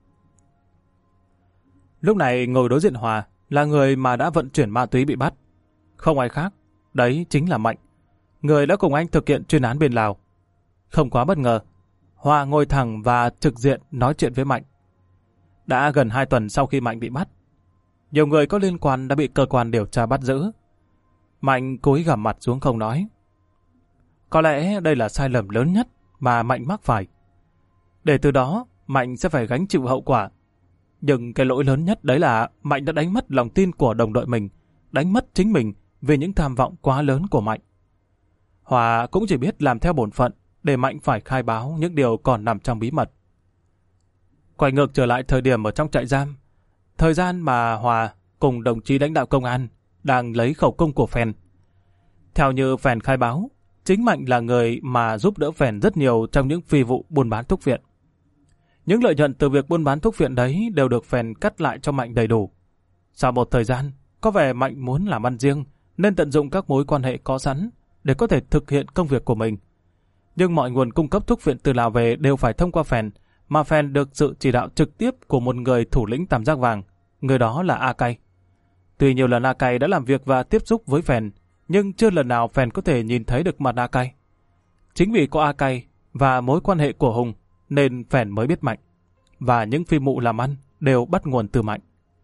Lúc này ngồi đối diện Hòa là người mà đã vận chuyển ma túy bị bắt. Không ai khác, đấy chính là Mạnh, người đã cùng anh thực hiện chuyên án bên Lào. Không quá bất ngờ, Hòa ngồi thẳng và trực diện nói chuyện với Mạnh. Đã gần hai tuần sau khi Mạnh bị bắt, nhiều người có liên quan đã bị cơ quan điều tra bắt giữ. Mạnh cúi gằm mặt xuống không nói. Có lẽ đây là sai lầm lớn nhất mà Mạnh mắc phải. Để từ đó, Mạnh sẽ phải gánh chịu hậu quả. Nhưng cái lỗi lớn nhất đấy là Mạnh đã đánh mất lòng tin của đồng đội mình, đánh mất chính mình vì những tham vọng quá lớn của Mạnh. Hòa cũng chỉ biết làm theo bổn phận để Mạnh phải khai báo những điều còn nằm trong bí mật. Quay ngược trở lại thời điểm ở trong trại giam, thời gian mà Hòa cùng đồng chí lãnh đạo công an đang lấy khẩu cung của Phèn. Theo như Phèn khai báo, chính Mạnh là người mà giúp đỡ Phèn rất nhiều trong những phi vụ buôn bán thuốc viện. Những lợi nhuận từ việc buôn bán thuốc viện đấy đều được Phèn cắt lại cho Mạnh đầy đủ. Sau một thời gian, có vẻ Mạnh muốn làm ăn riêng nên tận dụng các mối quan hệ có sẵn để có thể thực hiện công việc của mình. Nhưng mọi nguồn cung cấp thuốc viện từ Lào về đều phải thông qua Phèn, mà Phèn được sự chỉ đạo trực tiếp của một người thủ lĩnh Tam Giác Vàng, người đó là A Cay. Tuy nhiều lần A Cay đã làm việc và tiếp xúc với Phèn, nhưng chưa lần nào Phèn có thể nhìn thấy được mặt A Cay. Chính vì có A Cay và mối quan hệ của Hùng nên Phèn mới biết Mạnh, và những phi vụ làm ăn đều bắt nguồn từ Mạnh.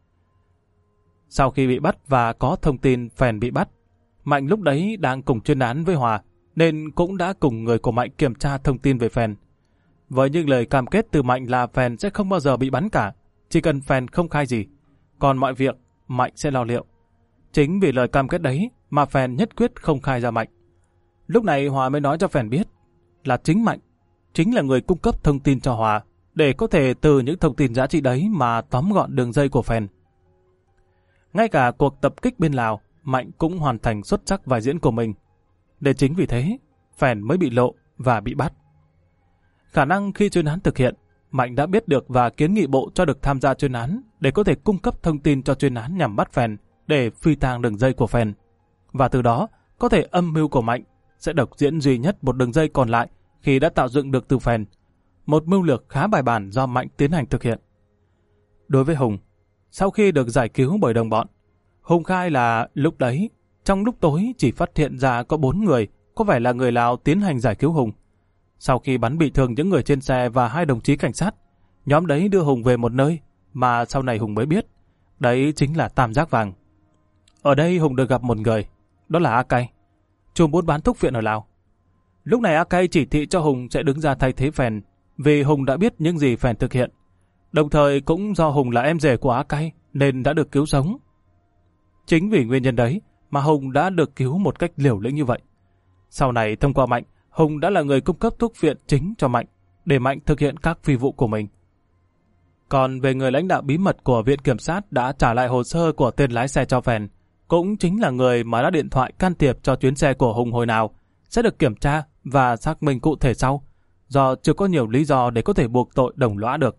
Sau khi bị bắt và có thông tin Phèn bị bắt, Mạnh lúc đấy đang cùng chuyên án với Hòa, nên cũng đã cùng người của Mạnh kiểm tra thông tin về Phèn. Với những lời cam kết từ Mạnh là Phèn sẽ không bao giờ bị bắn cả, chỉ cần Phèn không khai gì, còn mọi việc Mạnh sẽ lo liệu. Chính vì lời cam kết đấy mà Phèn nhất quyết không khai ra Mạnh. Lúc này Hòa mới nói cho Phèn biết là chính Mạnh chính là người cung cấp thông tin cho Hòa, để có thể từ những thông tin giá trị đấy mà tóm gọn đường dây của Phèn. Ngay cả cuộc tập kích bên Lào, Mạnh cũng hoàn thành xuất sắc vai diễn của mình. Để chính vì thế, Phèn mới bị lộ và bị bắt. Khả năng khi chuyên án thực hiện, Mạnh đã biết được và kiến nghị bộ cho được tham gia chuyên án để có thể cung cấp thông tin cho chuyên án nhằm bắt Phèn để phi tang đường dây của Phèn. Và từ đó, có thể âm mưu của Mạnh sẽ độc diễn duy nhất một đường dây còn lại khi đã tạo dựng được từ Phèn. Một mưu lược khá bài bản do Mạnh tiến hành thực hiện. Đối với Hùng, sau khi được giải cứu bởi đồng bọn, Hùng khai là lúc đấy, trong lúc tối chỉ phát hiện ra có bốn người, có vẻ là người Lào tiến hành giải cứu Hùng. Sau khi bắn bị thương những người trên xe và hai đồng chí cảnh sát, nhóm đấy đưa Hùng về một nơi mà sau này Hùng mới biết, đấy chính là Tam Giác Vàng. Ở đây Hùng được gặp một người, đó là A Cay, chùm buôn bán thuốc viện ở Lào. Lúc này A Cay chỉ thị cho Hùng sẽ đứng ra thay thế Phèn, vì Hùng đã biết những gì Phèn thực hiện. Đồng thời cũng do Hùng là em rể của A Cay nên đã được cứu sống. Chính vì nguyên nhân đấy mà Hùng đã được cứu một cách liều lĩnh như vậy. Sau này thông qua Mạnh, Hùng đã là người cung cấp thuốc viện chính cho Mạnh, để Mạnh thực hiện các phi vụ của mình. Còn về người lãnh đạo bí mật của Viện Kiểm sát đã trả lại hồ sơ của tên lái xe cho Phèn, cũng chính là người mà đã điện thoại can thiệp cho chuyến xe của Hùng hồi nào, sẽ được kiểm tra và xác minh cụ thể sau, do chưa có nhiều lý do để có thể buộc tội đồng lõa được.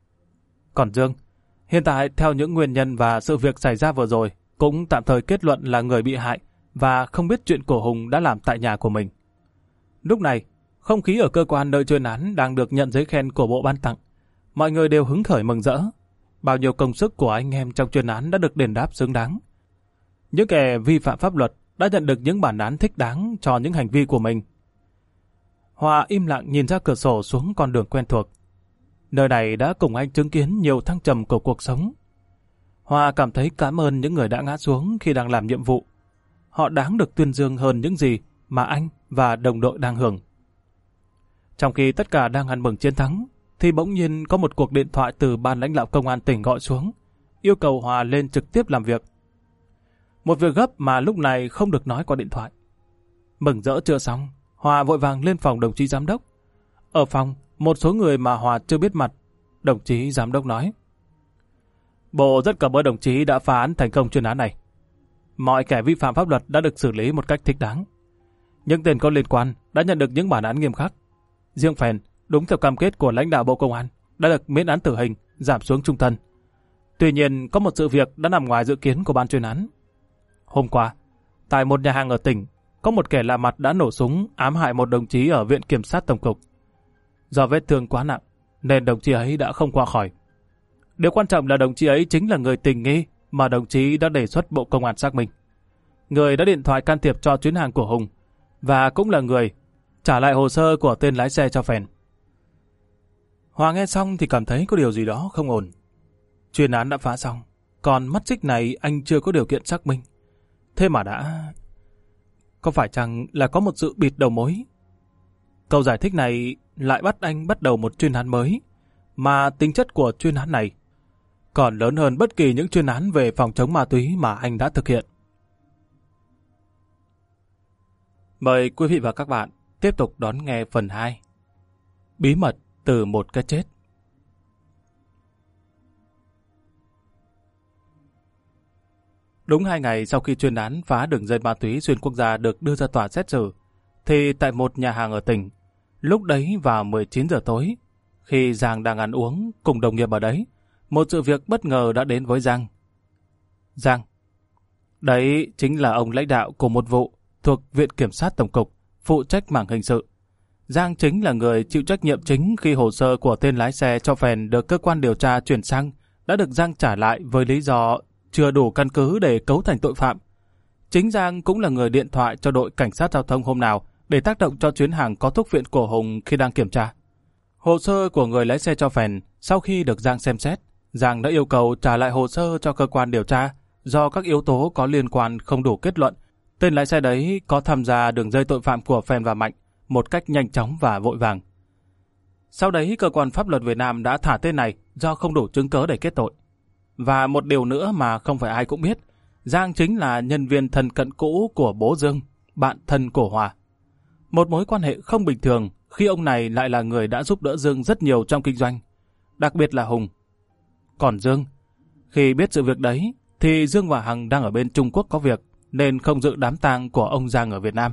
Còn Dương, hiện tại theo những nguyên nhân và sự việc xảy ra vừa rồi, cũng tạm thời kết luận là người bị hại và không biết chuyện của Hùng đã làm tại nhà của mình. Lúc này, không khí ở cơ quan nơi chuyên án đang được nhận giấy khen của bộ ban tặng. Mọi người đều hứng khởi mừng rỡ. Bao nhiêu công sức của anh em trong chuyên án đã được đền đáp xứng đáng. Những kẻ vi phạm pháp luật đã nhận được những bản án thích đáng cho những hành vi của mình. Hòa im lặng nhìn ra cửa sổ xuống con đường quen thuộc. Nơi này đã cùng anh chứng kiến nhiều thăng trầm của cuộc sống. Hòa cảm thấy cảm ơn những người đã ngã xuống khi đang làm nhiệm vụ. Họ đáng được tuyên dương hơn những gì mà anh và đồng đội đang hưởng. Trong khi tất cả đang ăn mừng chiến thắng, thì bỗng nhiên có một cuộc điện thoại từ ban lãnh đạo công an tỉnh gọi xuống, yêu cầu Hòa lên trực tiếp làm việc. Một việc gấp mà lúc này không được nói qua điện thoại. Mừng rỡ chưa xong, Hòa Hòa vội vàng lên phòng đồng chí giám đốc. Ở phòng, một số người mà Hòa chưa biết mặt. Đồng chí giám đốc nói: Bộ rất cảm ơn đồng chí đã phá án thành công chuyên án này. Mọi kẻ vi phạm pháp luật đã được xử lý một cách thích đáng. Những tên có liên quan đã nhận được những bản án nghiêm khắc. Riêng Phèn, đúng theo cam kết của lãnh đạo Bộ Công an, đã được miễn án tử hình, giảm xuống chung thân. Tuy nhiên, có một sự việc đã nằm ngoài dự kiến của ban chuyên án. Hôm qua, tại một nhà hàng ở tỉnh, có một kẻ lạ mặt đã nổ súng ám hại một đồng chí ở Viện Kiểm sát Tổng cục. Do vết thương quá nặng, nên đồng chí ấy đã không qua khỏi. Điều quan trọng là đồng chí ấy chính là người tình nghi mà đồng chí đã đề xuất Bộ Công an xác minh. Người đã điện thoại can thiệp cho chuyến hàng của Hùng, và cũng là người trả lại hồ sơ của tên lái xe cho Phèn. Hòa nghe xong thì cảm thấy có điều gì đó không ổn. Chuyên án đã phá xong, còn mắt xích này anh chưa có điều kiện xác minh. Thế mà đã... Có phải chăng là có một sự bịt đầu mối? Câu giải thích này lại bắt anh bắt đầu một chuyên án mới, mà tính chất của chuyên án này còn lớn hơn bất kỳ những chuyên án về phòng chống ma túy mà anh đã thực hiện. Mời quý vị và các bạn tiếp tục đón nghe phần hai. Bí mật từ một cái chết. Đúng hai ngày sau khi chuyên án phá đường dây ma túy xuyên quốc gia được đưa ra tòa xét xử, thì tại một nhà hàng ở tỉnh, lúc đấy vào mười chín giờ tối, khi Giang đang ăn uống cùng đồng nghiệp ở đấy, một sự việc bất ngờ đã đến với Giang. Giang, đấy chính là ông lãnh đạo của một vụ thuộc Viện Kiểm sát Tổng cục, phụ trách mảng hình sự. Giang chính là người chịu trách nhiệm chính khi hồ sơ của tên lái xe cho Phèn được cơ quan điều tra chuyển sang đã được Giang trả lại với lý do chưa đủ căn cứ để cấu thành tội phạm. Chính Giang cũng là người điện thoại cho đội cảnh sát giao thông hôm nào để tác động cho chuyến hàng có thuốc viện của Hùng khi đang kiểm tra. Hồ sơ của người lái xe cho Phèn sau khi được Giang xem xét, Giang đã yêu cầu trả lại hồ sơ cho cơ quan điều tra do các yếu tố có liên quan không đủ kết luận tên lái xe đấy có tham gia đường dây tội phạm của Phèn và Mạnh một cách nhanh chóng và vội vàng. Sau đấy, cơ quan pháp luật Việt Nam đã thả tên này do không đủ chứng cớ để kết tội. Và một điều nữa mà không phải ai cũng biết, Giang chính là nhân viên thân cận cũ của bố Dương, bạn thân của Hòa. Một mối quan hệ không bình thường khi ông này lại là người đã giúp đỡ Dương rất nhiều trong kinh doanh, đặc biệt là Hùng. Còn Dương, khi biết sự việc đấy, thì Dương và Hằng đang ở bên Trung Quốc có việc, nên không dự đám tang của ông Giang ở Việt Nam.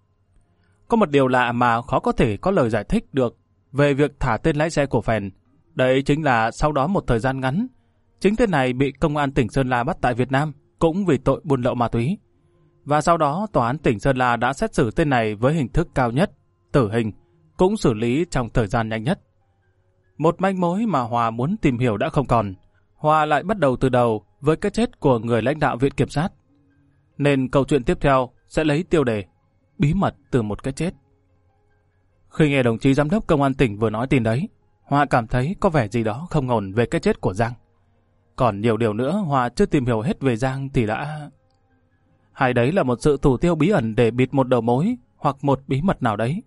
Có một điều lạ mà khó có thể có lời giải thích được về việc thả tên lái xe của Phèn. Đấy chính là sau đó một thời gian ngắn, chính tên này bị công an tỉnh Sơn La bắt tại Việt Nam cũng vì tội buôn lậu ma túy. Và sau đó tòa án tỉnh Sơn La đã xét xử tên này với hình thức cao nhất, tử hình, cũng xử lý trong thời gian nhanh nhất. Một manh mối mà Hòa muốn tìm hiểu đã không còn. Hòa lại bắt đầu từ đầu với cái chết của người lãnh đạo Viện Kiểm sát. Nên câu chuyện tiếp theo sẽ lấy tiêu đề bí mật từ một cái chết. Khi nghe đồng chí giám đốc công an tỉnh vừa nói tin đấy, Hòa cảm thấy có vẻ gì đó không ổn về cái chết của Giang. Còn nhiều điều nữa Hòa chưa tìm hiểu hết về Giang thì đã... Hay đấy là một sự thủ tiêu bí ẩn để bịt một đầu mối hoặc một bí mật nào đấy.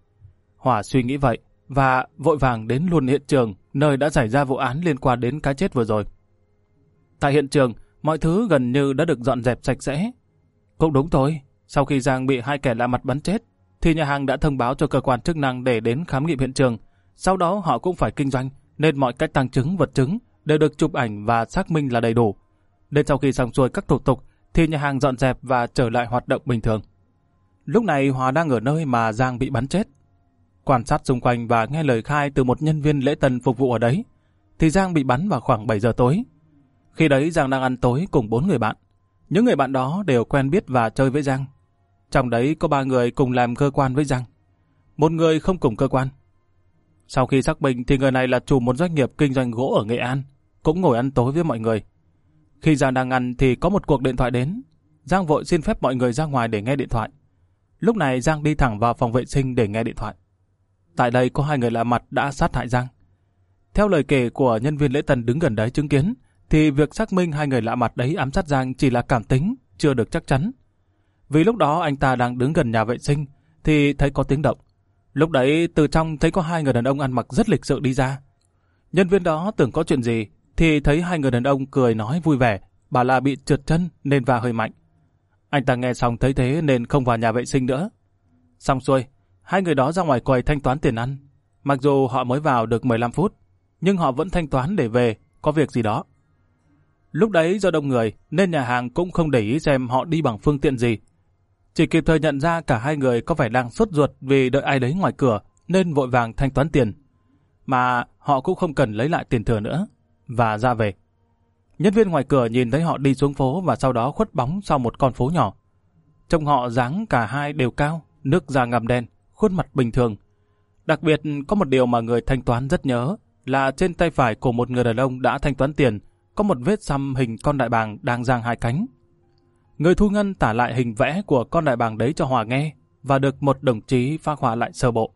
Hòa suy nghĩ vậy và vội vàng đến luôn hiện trường nơi đã xảy ra vụ án liên quan đến cái chết vừa rồi. Tại hiện trường, mọi thứ gần như đã được dọn dẹp sạch sẽ. Cũng đúng thôi, sau khi Giang bị hai kẻ lạ mặt bắn chết, thì nhà hàng đã thông báo cho cơ quan chức năng để đến khám nghiệm hiện trường. Sau đó họ cũng phải kinh doanh, nên mọi cách tăng chứng, vật chứng đều được chụp ảnh và xác minh là đầy đủ. Nên sau khi xong xuôi các thủ tục, thì nhà hàng dọn dẹp và trở lại hoạt động bình thường. Lúc này Hòa đang ở nơi mà Giang bị bắn chết. Quan sát xung quanh và nghe lời khai từ một nhân viên lễ tân phục vụ ở đấy, thì Giang bị bắn vào khoảng bảy giờ tối. Khi đấy Giang đang ăn tối cùng bốn người bạn. Những người bạn đó đều quen biết và chơi với Giang. Trong đấy có ba người cùng làm cơ quan với Giang, một người không cùng cơ quan. Sau khi xác minh thì người này là chủ một doanh nghiệp kinh doanh gỗ ở Nghệ An, cũng ngồi ăn tối với mọi người. Khi Giang đang ăn thì có một cuộc điện thoại đến. Giang vội xin phép mọi người ra ngoài để nghe điện thoại. Lúc này Giang đi thẳng vào phòng vệ sinh để nghe điện thoại. Tại đây có hai người lạ mặt đã sát hại Giang. Theo lời kể của nhân viên lễ tân đứng gần đấy chứng kiến, thì việc xác minh hai người lạ mặt đấy ám sát Giang chỉ là cảm tính, chưa được chắc chắn. Vì lúc đó anh ta đang đứng gần nhà vệ sinh thì thấy có tiếng động. Lúc đấy từ trong thấy có hai người đàn ông ăn mặc rất lịch sự đi ra. Nhân viên đó tưởng có chuyện gì thì thấy hai người đàn ông cười nói vui vẻ, bảo là bị trượt chân nên va hơi mạnh. Anh ta nghe xong thấy thế nên không vào nhà vệ sinh nữa. Xong xuôi, Hai người đó ra ngoài quầy thanh toán tiền ăn. Mặc dù họ mới vào được mười lăm phút, nhưng họ vẫn thanh toán để về, có việc gì đó. Lúc đấy do đông người nên nhà hàng cũng không để ý xem họ đi bằng phương tiện gì. Chỉ kịp thời nhận ra cả hai người có vẻ đang sốt ruột vì đợi ai đấy ngoài cửa nên vội vàng thanh toán tiền. Mà họ cũng không cần lấy lại tiền thừa nữa và ra về. Nhân viên ngoài cửa nhìn thấy họ đi xuống phố và sau đó khuất bóng sau một con phố nhỏ. Trông họ dáng cả hai đều cao, nước da ngăm đen, khuôn mặt bình thường. Đặc biệt có một điều mà người thanh toán rất nhớ là trên tay phải của một người đàn ông đã thanh toán tiền có một vết xăm hình con đại bàng đang giang hai cánh. Người thu ngân tả lại hình vẽ của con đại bàng đấy cho Hòa nghe và được một đồng chí phác họa lại sơ bộ.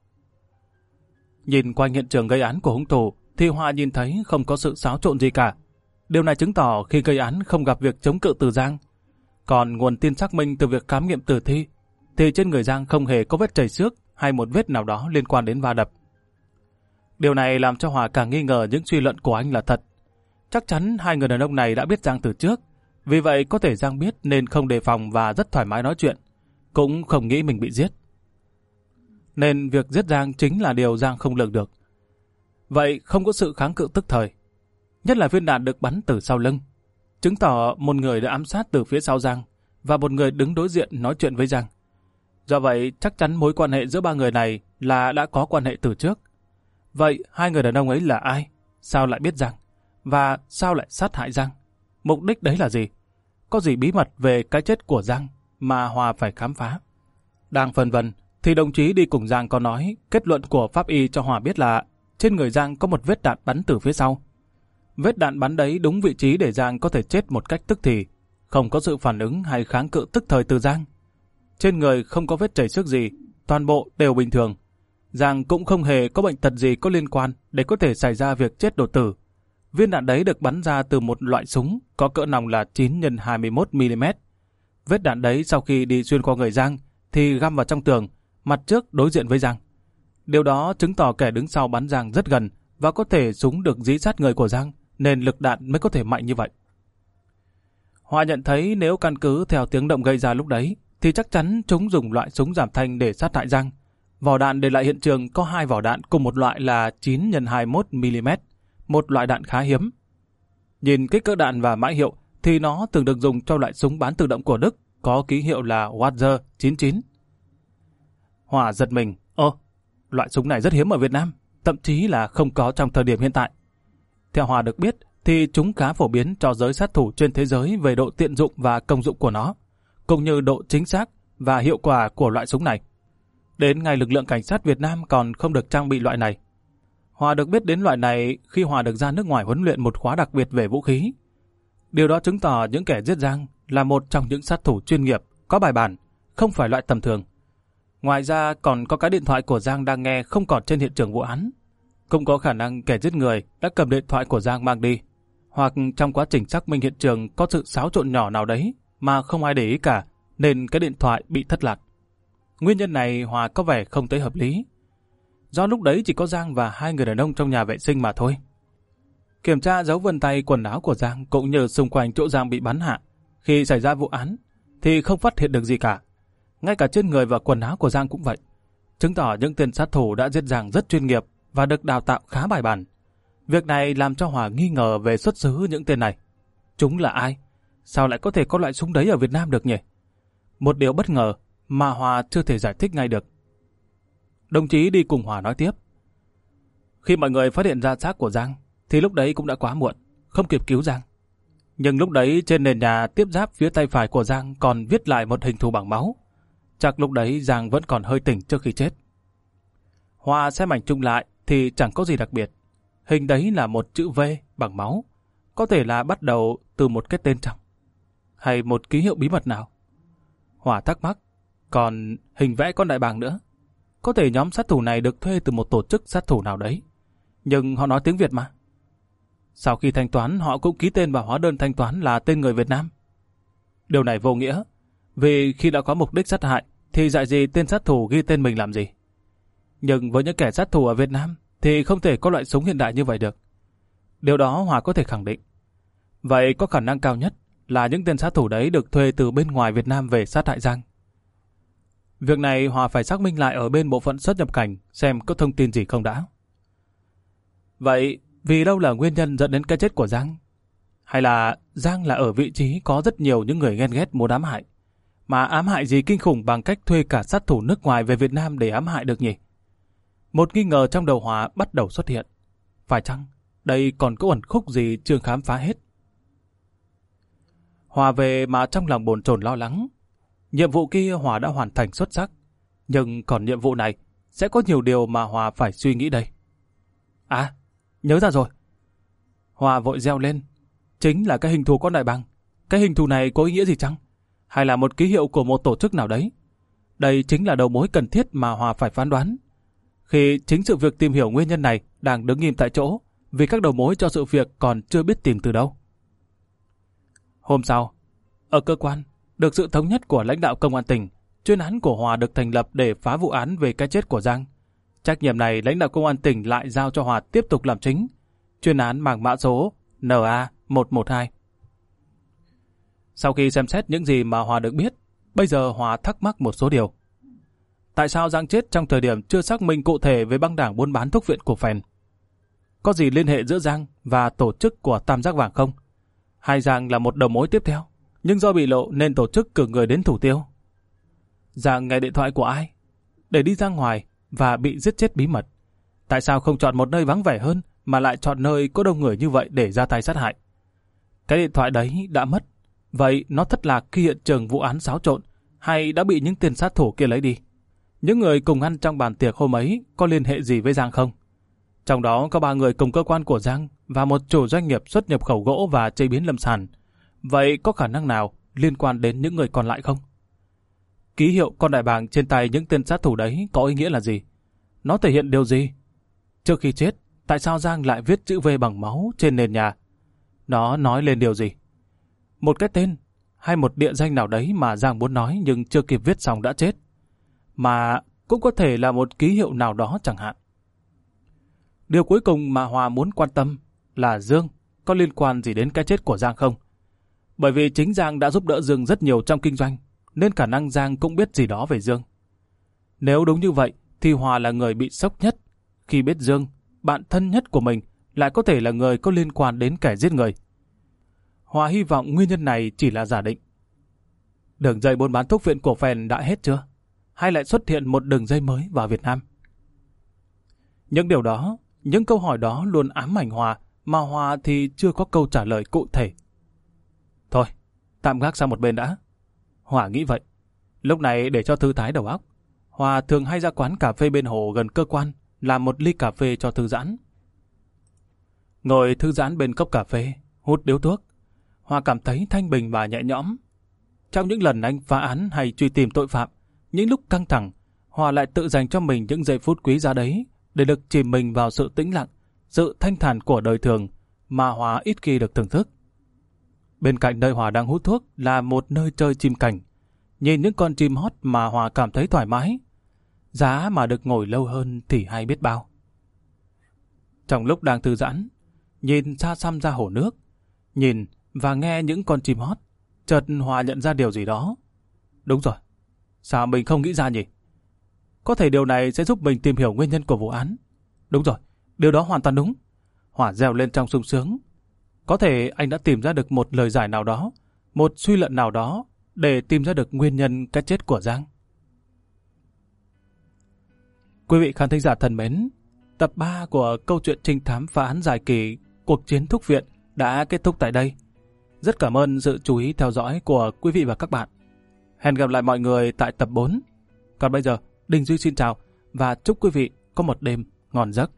Nhìn quanh hiện trường gây án của hung thủ thì Hòa nhìn thấy không có sự xáo trộn gì cả. Điều này chứng tỏ khi gây án không gặp việc chống cự từ Giang. Còn nguồn tin xác minh từ việc khám nghiệm tử thi thì trên người Giang không hề có vết chảy xước hay một vết nào đó liên quan đến va đập. Điều này làm cho Hòa càng nghi ngờ những suy luận của anh là thật. Chắc chắn hai người đàn ông này đã biết Giang từ trước, vì vậy có thể Giang biết nên không đề phòng và rất thoải mái nói chuyện, cũng không nghĩ mình bị giết. Nên việc giết Giang chính là điều Giang không lường được. Vậy không có sự kháng cự tức thời, nhất là viên đạn được bắn từ sau lưng, chứng tỏ một người đã ám sát từ phía sau Giang và một người đứng đối diện nói chuyện với Giang. Do vậy chắc chắn mối quan hệ giữa ba người này là đã có quan hệ từ trước. Vậy hai người đàn ông ấy là ai? Sao lại biết Giang? Và sao lại sát hại Giang? Mục đích đấy là gì? Có gì bí mật về cái chết của Giang mà Hòa phải khám phá? Đang phân vân thì đồng chí đi cùng Giang có nói kết luận của pháp y cho Hòa biết là trên người Giang có một vết đạn bắn từ phía sau. Vết đạn bắn đấy đúng vị trí để Giang có thể chết một cách tức thì, không có sự phản ứng hay kháng cự tức thời từ Giang. Trên người không có vết chảy xước gì, toàn bộ đều bình thường. Giang cũng không hề có bệnh tật gì có liên quan để có thể xảy ra việc chết đột tử. Viên đạn đấy được bắn ra từ một loại súng có cỡ nòng là chín nhân hai mươi mốt mi li mét. Vết đạn đấy sau khi đi xuyên qua người Giang thì găm vào trong tường, mặt trước đối diện với Giang. Điều đó chứng tỏ kẻ đứng sau bắn Giang rất gần và có thể súng được dí sát người của Giang nên lực đạn mới có thể mạnh như vậy. Hòa nhận thấy nếu căn cứ theo tiếng động gây ra lúc đấy thì chắc chắn chúng dùng loại súng giảm thanh để sát hại Giang. Vỏ đạn để lại hiện trường có hai vỏ đạn cùng một loại là chín nhân hai mươi mốt mi li mét, một loại đạn khá hiếm. Nhìn kích cỡ đạn và mã hiệu thì nó thường được dùng cho loại súng bán tự động của Đức có ký hiệu là Walther chín chín. Hòa giật mình, ồ, loại súng này rất hiếm ở Việt Nam, thậm chí là không có trong thời điểm hiện tại. Theo Hòa được biết thì chúng khá phổ biến cho giới sát thủ trên thế giới về độ tiện dụng và công dụng của nó, cũng như độ chính xác và hiệu quả của loại súng này. Đến ngay lực lượng cảnh sát Việt Nam còn không được trang bị loại này. Hòa được biết đến loại này khi Hòa được ra nước ngoài huấn luyện một khóa đặc biệt về vũ khí. Điều đó chứng tỏ những kẻ giết Giang là một trong những sát thủ chuyên nghiệp, có bài bản, không phải loại tầm thường. Ngoài ra còn có cái điện thoại của Giang đang nghe không còn trên hiện trường vụ án. Cũng có khả năng kẻ giết người đã cầm điện thoại của Giang mang đi, hoặc trong quá trình xác minh hiện trường có sự xáo trộn nhỏ nào đấy mà không ai để ý cả nên cái điện thoại bị thất lạc. Nguyên nhân này Hòa có vẻ không thấy hợp lý. Do lúc đấy chỉ có Giang và hai người đàn ông trong nhà vệ sinh mà thôi. Kiểm tra dấu vân tay quần áo của Giang cũng như xung quanh chỗ Giang bị bắn hạ khi xảy ra vụ án thì không phát hiện được gì cả. Ngay cả trên người và quần áo của Giang cũng vậy. Chứng tỏ những tên sát thủ đã giết Giang rất chuyên nghiệp và được đào tạo khá bài bản. Việc này làm cho Hòa nghi ngờ về xuất xứ những tên này. Chúng là ai? Sao lại có thể có loại súng đấy ở Việt Nam được nhỉ? Một điều bất ngờ mà Hòa chưa thể giải thích ngay được. Đồng chí đi cùng Hòa nói tiếp. Khi mọi người phát hiện ra xác của Giang thì lúc đấy cũng đã quá muộn, không kịp cứu Giang. Nhưng lúc đấy trên nền nhà tiếp giáp phía tay phải của Giang còn viết lại một hình thù bằng máu. Chắc lúc đấy Giang vẫn còn hơi tỉnh trước khi chết. Hòa xem ảnh chung lại thì chẳng có gì đặc biệt. Hình đấy là một chữ V bằng máu, có thể là bắt đầu từ một cái tên trong, hay một ký hiệu bí mật nào. Hòa thắc mắc, còn hình vẽ con đại bàng nữa. Có thể nhóm sát thủ này được thuê từ một tổ chức sát thủ nào đấy. Nhưng họ nói tiếng Việt mà. Sau khi thanh toán họ cũng ký tên vào hóa đơn thanh toán là tên người Việt Nam. Điều này vô nghĩa, vì khi đã có mục đích sát hại thì dạy gì tên sát thủ ghi tên mình làm gì. Nhưng với những kẻ sát thủ ở Việt Nam thì không thể có loại súng hiện đại như vậy được. Điều đó Hòa có thể khẳng định. Vậy có khả năng cao nhất là những tên sát thủ đấy được thuê từ bên ngoài Việt Nam về sát hại Giang. Việc này Hòa phải xác minh lại ở bên bộ phận xuất nhập cảnh xem có thông tin gì không đã. Vậy vì đâu là nguyên nhân dẫn đến cái chết của Giang? Hay là Giang là ở vị trí có rất nhiều những người ghen ghét muốn ám hại? Mà ám hại gì kinh khủng bằng cách thuê cả sát thủ nước ngoài về Việt Nam để ám hại được nhỉ? Một nghi ngờ trong đầu Hòa bắt đầu xuất hiện. Phải chăng đây còn có ẩn khúc gì chưa khám phá hết? Hòa về mà trong lòng bồn chồn lo lắng. Nhiệm vụ kia Hòa đã hoàn thành xuất sắc, nhưng còn nhiệm vụ này sẽ có nhiều điều mà Hòa phải suy nghĩ đây. À, nhớ ra rồi. Hòa vội reo lên. Chính là cái hình thù con đại bàng. Cái hình thù này có ý nghĩa gì chăng? Hay là một ký hiệu của một tổ chức nào đấy? Đây chính là đầu mối cần thiết mà Hòa phải phán đoán. Khi chính sự việc tìm hiểu nguyên nhân này đang đứng im tại chỗ, vì các đầu mối cho sự việc còn chưa biết tìm từ đâu. Hôm sau, ở cơ quan, được sự thống nhất của lãnh đạo công an tỉnh, chuyên án của Hòa được thành lập để phá vụ án về cái chết của Giang. Trách nhiệm này lãnh đạo công an tỉnh lại giao cho Hòa tiếp tục làm chính. Chuyên án mang mã số N A một một hai. Sau khi xem xét những gì mà Hòa được biết, bây giờ Hòa thắc mắc một số điều. Tại sao Giang chết trong thời điểm chưa xác minh cụ thể về băng đảng buôn bán thuốc viện của Phèn? Có gì liên hệ giữa Giang và tổ chức của Tam Giác Vàng không? Hay Giang là một đầu mối tiếp theo, nhưng do bị lộ nên tổ chức cử người đến thủ tiêu? Giang nghe điện thoại của ai để đi ra ngoài và bị giết chết bí mật? Tại sao không chọn một nơi vắng vẻ hơn mà lại chọn nơi có đông người như vậy để ra tay sát hại? Cái điện thoại đấy đã mất, vậy nó thất lạc khi hiện trường vụ án xáo trộn hay đã bị những tên sát thủ kia lấy đi? Những người cùng ăn trong bàn tiệc hôm ấy có liên hệ gì với Giang không? Trong đó có ba người cùng cơ quan của Giang và một chủ doanh nghiệp xuất nhập khẩu gỗ và chế biến lâm sản. Vậy có khả năng nào liên quan đến những người còn lại không? Ký hiệu con đại bàng trên tay những tên sát thủ đấy có ý nghĩa là gì? Nó thể hiện điều gì? Trước khi chết, tại sao Giang lại viết chữ V bằng máu trên nền nhà? Nó nói lên điều gì? Một cái tên hay một địa danh nào đấy mà Giang muốn nói nhưng chưa kịp viết xong đã chết? Mà cũng có thể là một ký hiệu nào đó chẳng hạn. Điều cuối cùng mà Hòa muốn quan tâm là Dương có liên quan gì đến cái chết của Giang không? Bởi vì chính Giang đã giúp đỡ Dương rất nhiều trong kinh doanh, nên khả năng Giang cũng biết gì đó về Dương. Nếu đúng như vậy, thì Hòa là người bị sốc nhất khi biết Dương, bạn thân nhất của mình, lại có thể là người có liên quan đến kẻ giết người. Hòa hy vọng nguyên nhân này chỉ là giả định. Đường dây buôn bán thuốc viện của Phèn đã hết chưa? Hay lại xuất hiện một đường dây mới vào Việt Nam? Những điều đó, những câu hỏi đó luôn ám ảnh Hòa, mà Hòa thì chưa có câu trả lời cụ thể. Thôi, tạm gác sang một bên đã. Hòa nghĩ vậy. Lúc này để cho thư thái đầu óc, Hòa thường hay ra quán cà phê bên hồ gần cơ quan, làm một ly cà phê cho thư giãn. Ngồi thư giãn bên cốc cà phê, hút điếu thuốc, Hòa cảm thấy thanh bình và nhẹ nhõm. Trong những lần anh phá án hay truy tìm tội phạm, những lúc căng thẳng, Hòa lại tự dành cho mình những giây phút quý giá đấy để được chìm mình vào sự tĩnh lặng, sự thanh thản của đời thường mà Hòa ít khi được thưởng thức. Bên cạnh nơi Hòa đang hút thuốc là một nơi chơi chim cảnh. Nhìn những con chim hót mà Hòa cảm thấy thoải mái. Giá mà được ngồi lâu hơn thì hay biết bao. Trong lúc đang thư giãn, nhìn xa xăm ra hồ nước, nhìn và nghe những con chim hót, chợt Hòa nhận ra điều gì đó. Đúng rồi, sao mình không nghĩ ra nhỉ? Có thể điều này sẽ giúp mình tìm hiểu nguyên nhân của vụ án. Đúng rồi, điều đó hoàn toàn đúng. Hòa reo lên trong sung sướng. Có thể anh đã tìm ra được một lời giải nào đó, một suy luận nào đó để tìm ra được nguyên nhân cái chết của Giang. Quý vị khán thính giả thân mến, tập ba của câu chuyện trinh thám phá án dài kỳ Cuộc chiến thuốc viện đã kết thúc tại đây. Rất cảm ơn sự chú ý theo dõi của quý vị và các bạn. Hẹn gặp lại mọi người tại tập bốn. Còn bây giờ, Đình Duy xin chào và chúc quý vị có một đêm ngon giấc.